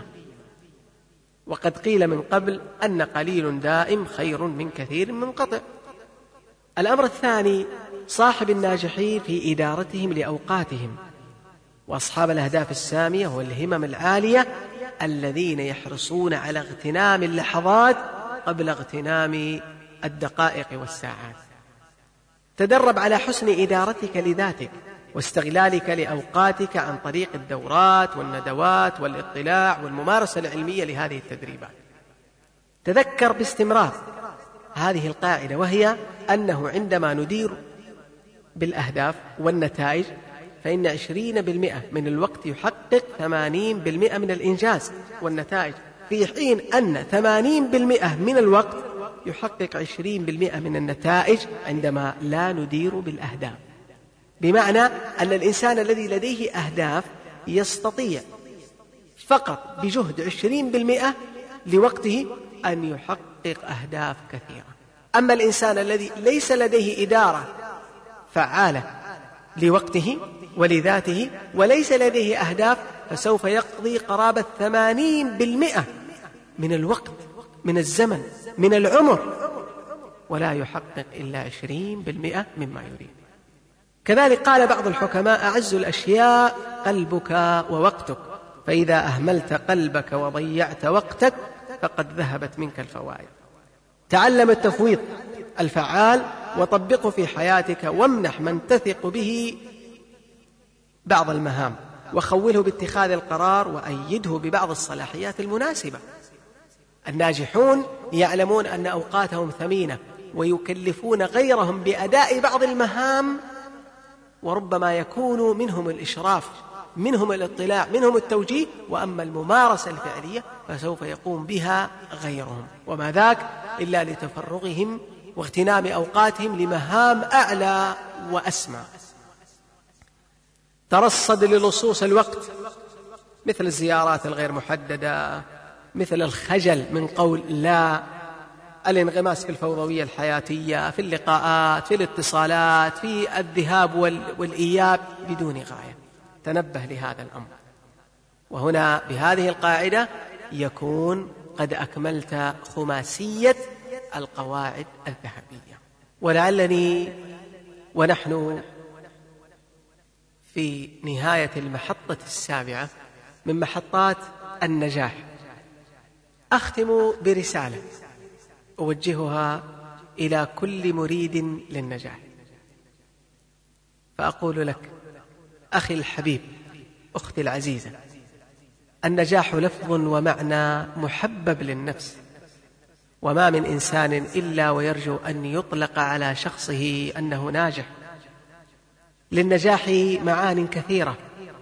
وقد قيل من قبل أن قليل دائم خير من كثير منقطع. الأمر الثاني: صاحب الناجحين في إدارتهم لأوقاتهم، وأصحاب الأهداف السامية والهمم العالية الذين يحرصون على اغتنام اللحظات قبل اغتنام الدقائق والساعات. تدرب على حسن إدارتك لذاتك واستغلالك لأوقاتك عن طريق الدورات والندوات والاطلاع والممارسة العلمية لهذه التدريبات. تذكر باستمرار هذه القاعدة، وهي أنه عندما ندير بالأهداف والنتائج فإن عشرين بالمئة من الوقت يحقق ثمانين بالمئة من الإنجاز والنتائج، في حين أن ثمانين بالمئة من الوقت يحقق عشرين بالمئة من النتائج عندما لا ندير بالأهداف. بمعنى أن الإنسان الذي لديه أهداف يستطيع فقط بجهد عشرين بالمئة لوقته أن يحقق أهداف كثيرة. أما الإنسان الذي ليس لديه إدارة فعالة لوقته ولذاته وليس لديه أهداف فسوف يقضي قرابة ثمانين بالمئة من الوقت من الزمن من العمر ولا يحقق إلا عشرين بالمئة مما يريد. كذلك قال بعض الحكماء: أعز الأشياء قلبك ووقتك، فإذا أهملت قلبك وضيعت وقتك فقد ذهبت منك الفوائد. تعلم التفويض الفعال وطبقه في حياتك، وامنح من تثق به بعض المهام، وخوله باتخاذ القرار، وأيده ببعض الصلاحيات المناسبة. الناجحون يعلمون أن أوقاتهم ثمينة ويكلفون غيرهم بأداء بعض المهام، وربما يكون منهم الإشراف، منهم الاطلاع، منهم التوجيه، وأما الممارسة الفعلية فسوف يقوم بها غيرهم، وما ذاك إلا لتفرغهم واغتنام أوقاتهم لمهام أعلى وأسمى. ترصد للصوص الوقت، مثل الزيارات الغير محددة، مثل الخجل من قول لا، الانغماس في الفوضوية الحياتية، في اللقاءات، في الاتصالات، في الذهاب والإياب بدون غاية. تنبه لهذا الأمر. وهنا بهذه القاعدة يكون قد أكملت خماسية القواعد الذهبية. ولعلني ونحن في نهاية المحطة السابعة من محطات النجاح أختم برسالة أوجهها إلى كل مريد للنجاح، فأقول لك أخي الحبيب، أختي العزيزة، النجاح لفظ ومعنى محبب للنفس، وما من إنسان إلا ويرجو أن يطلق على شخصه أنه ناجح. للنجاح معان كثيرة،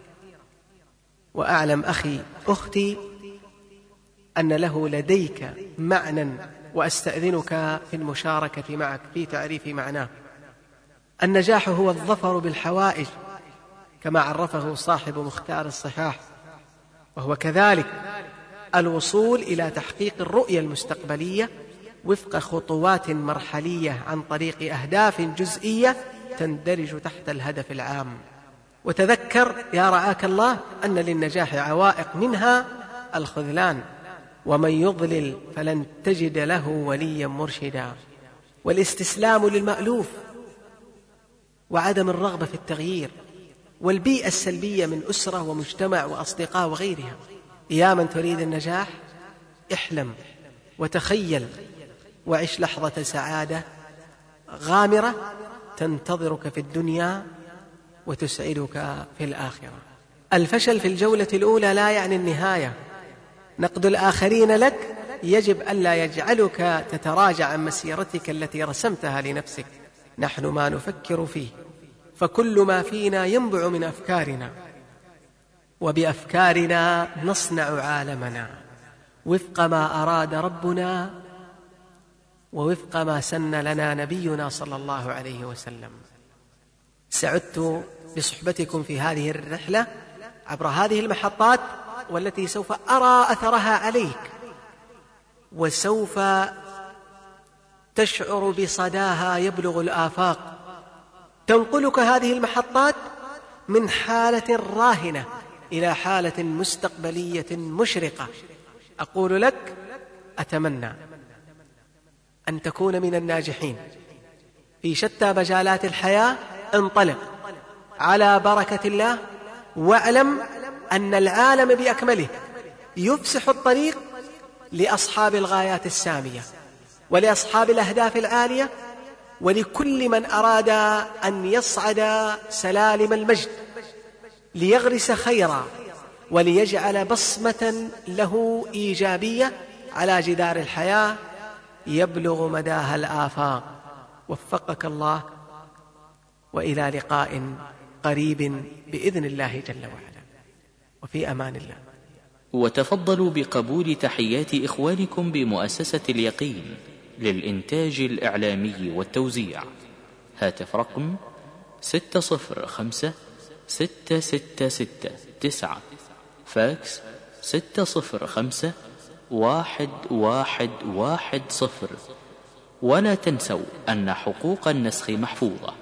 وأعلم أخي أختي أن له لديك معنى، وأستأذنك في المشاركة معك في تعريف معناه. النجاح هو الظفر بالحوائج كما عرفه صاحب مختار الصحاح، وهو كذلك الوصول إلى تحقيق الرؤية المستقبلية وفق خطوات مرحلية عن طريق أهداف جزئية تندرج تحت الهدف العام. وتذكر يا رعاك الله أن للنجاح عوائق، منها الخذلان، ومن يضلل فلن تجد له وليا مرشدا، والاستسلام للمألوف، وعدم الرغبة في التغيير، والبيئة السلبية من أسرة ومجتمع وأصدقاء وغيرها. يا من تريد النجاح، احلم وتخيل وعش لحظة سعادة غامرة تنتظرك في الدنيا وتسعدك في الآخرة. الفشل في الجولة الأولى لا يعني النهاية. نقد الآخرين لك يجب ألا يجعلك تتراجع عن مسيرتك التي رسمتها لنفسك. نحن ما نفكر فيه، فكل ما فينا ينبع من أفكارنا، وبأفكارنا نصنع عالمنا وفق ما أراد ربنا ووفق ما سن لنا نبينا صلى الله عليه وسلم. سعدت بصحبتكم في هذه الرحلة عبر هذه المحطات، والتي سوف أرى أثرها عليك، وسوف تشعر بصداها يبلغ الآفاق. تنقلك هذه المحطات من حالة راهنة إلى حالة مستقبلية مشرقة. أقول لك أتمنى أن تكون من الناجحين في شتى مجالات الحياة. انطلق على بركة الله، واعلم أن العالم بأكمله يفسح الطريق لأصحاب الغايات السامية ولأصحاب الأهداف العالية، ولكل من أراد أن يصعد سلالم المجد ليغرس خيرا وليجعل بصمة له إيجابية على جدار الحياة يبلغ مداها الآفاق. وفقك الله، وإلى لقاء قريب بإذن الله جل وعلا، وفي أمان الله. وتفضلوا بقبول تحيات إخوانكم بمؤسسة اليقين للإنتاج الإعلامي والتوزيع. هاتف رقم ستة صفر خمسة ستة ستة ستة تسعة، فاكس ستة صفر خمسة واحد واحد واحد صفر. ولا تنسوا أن حقوق النسخ محفوظة.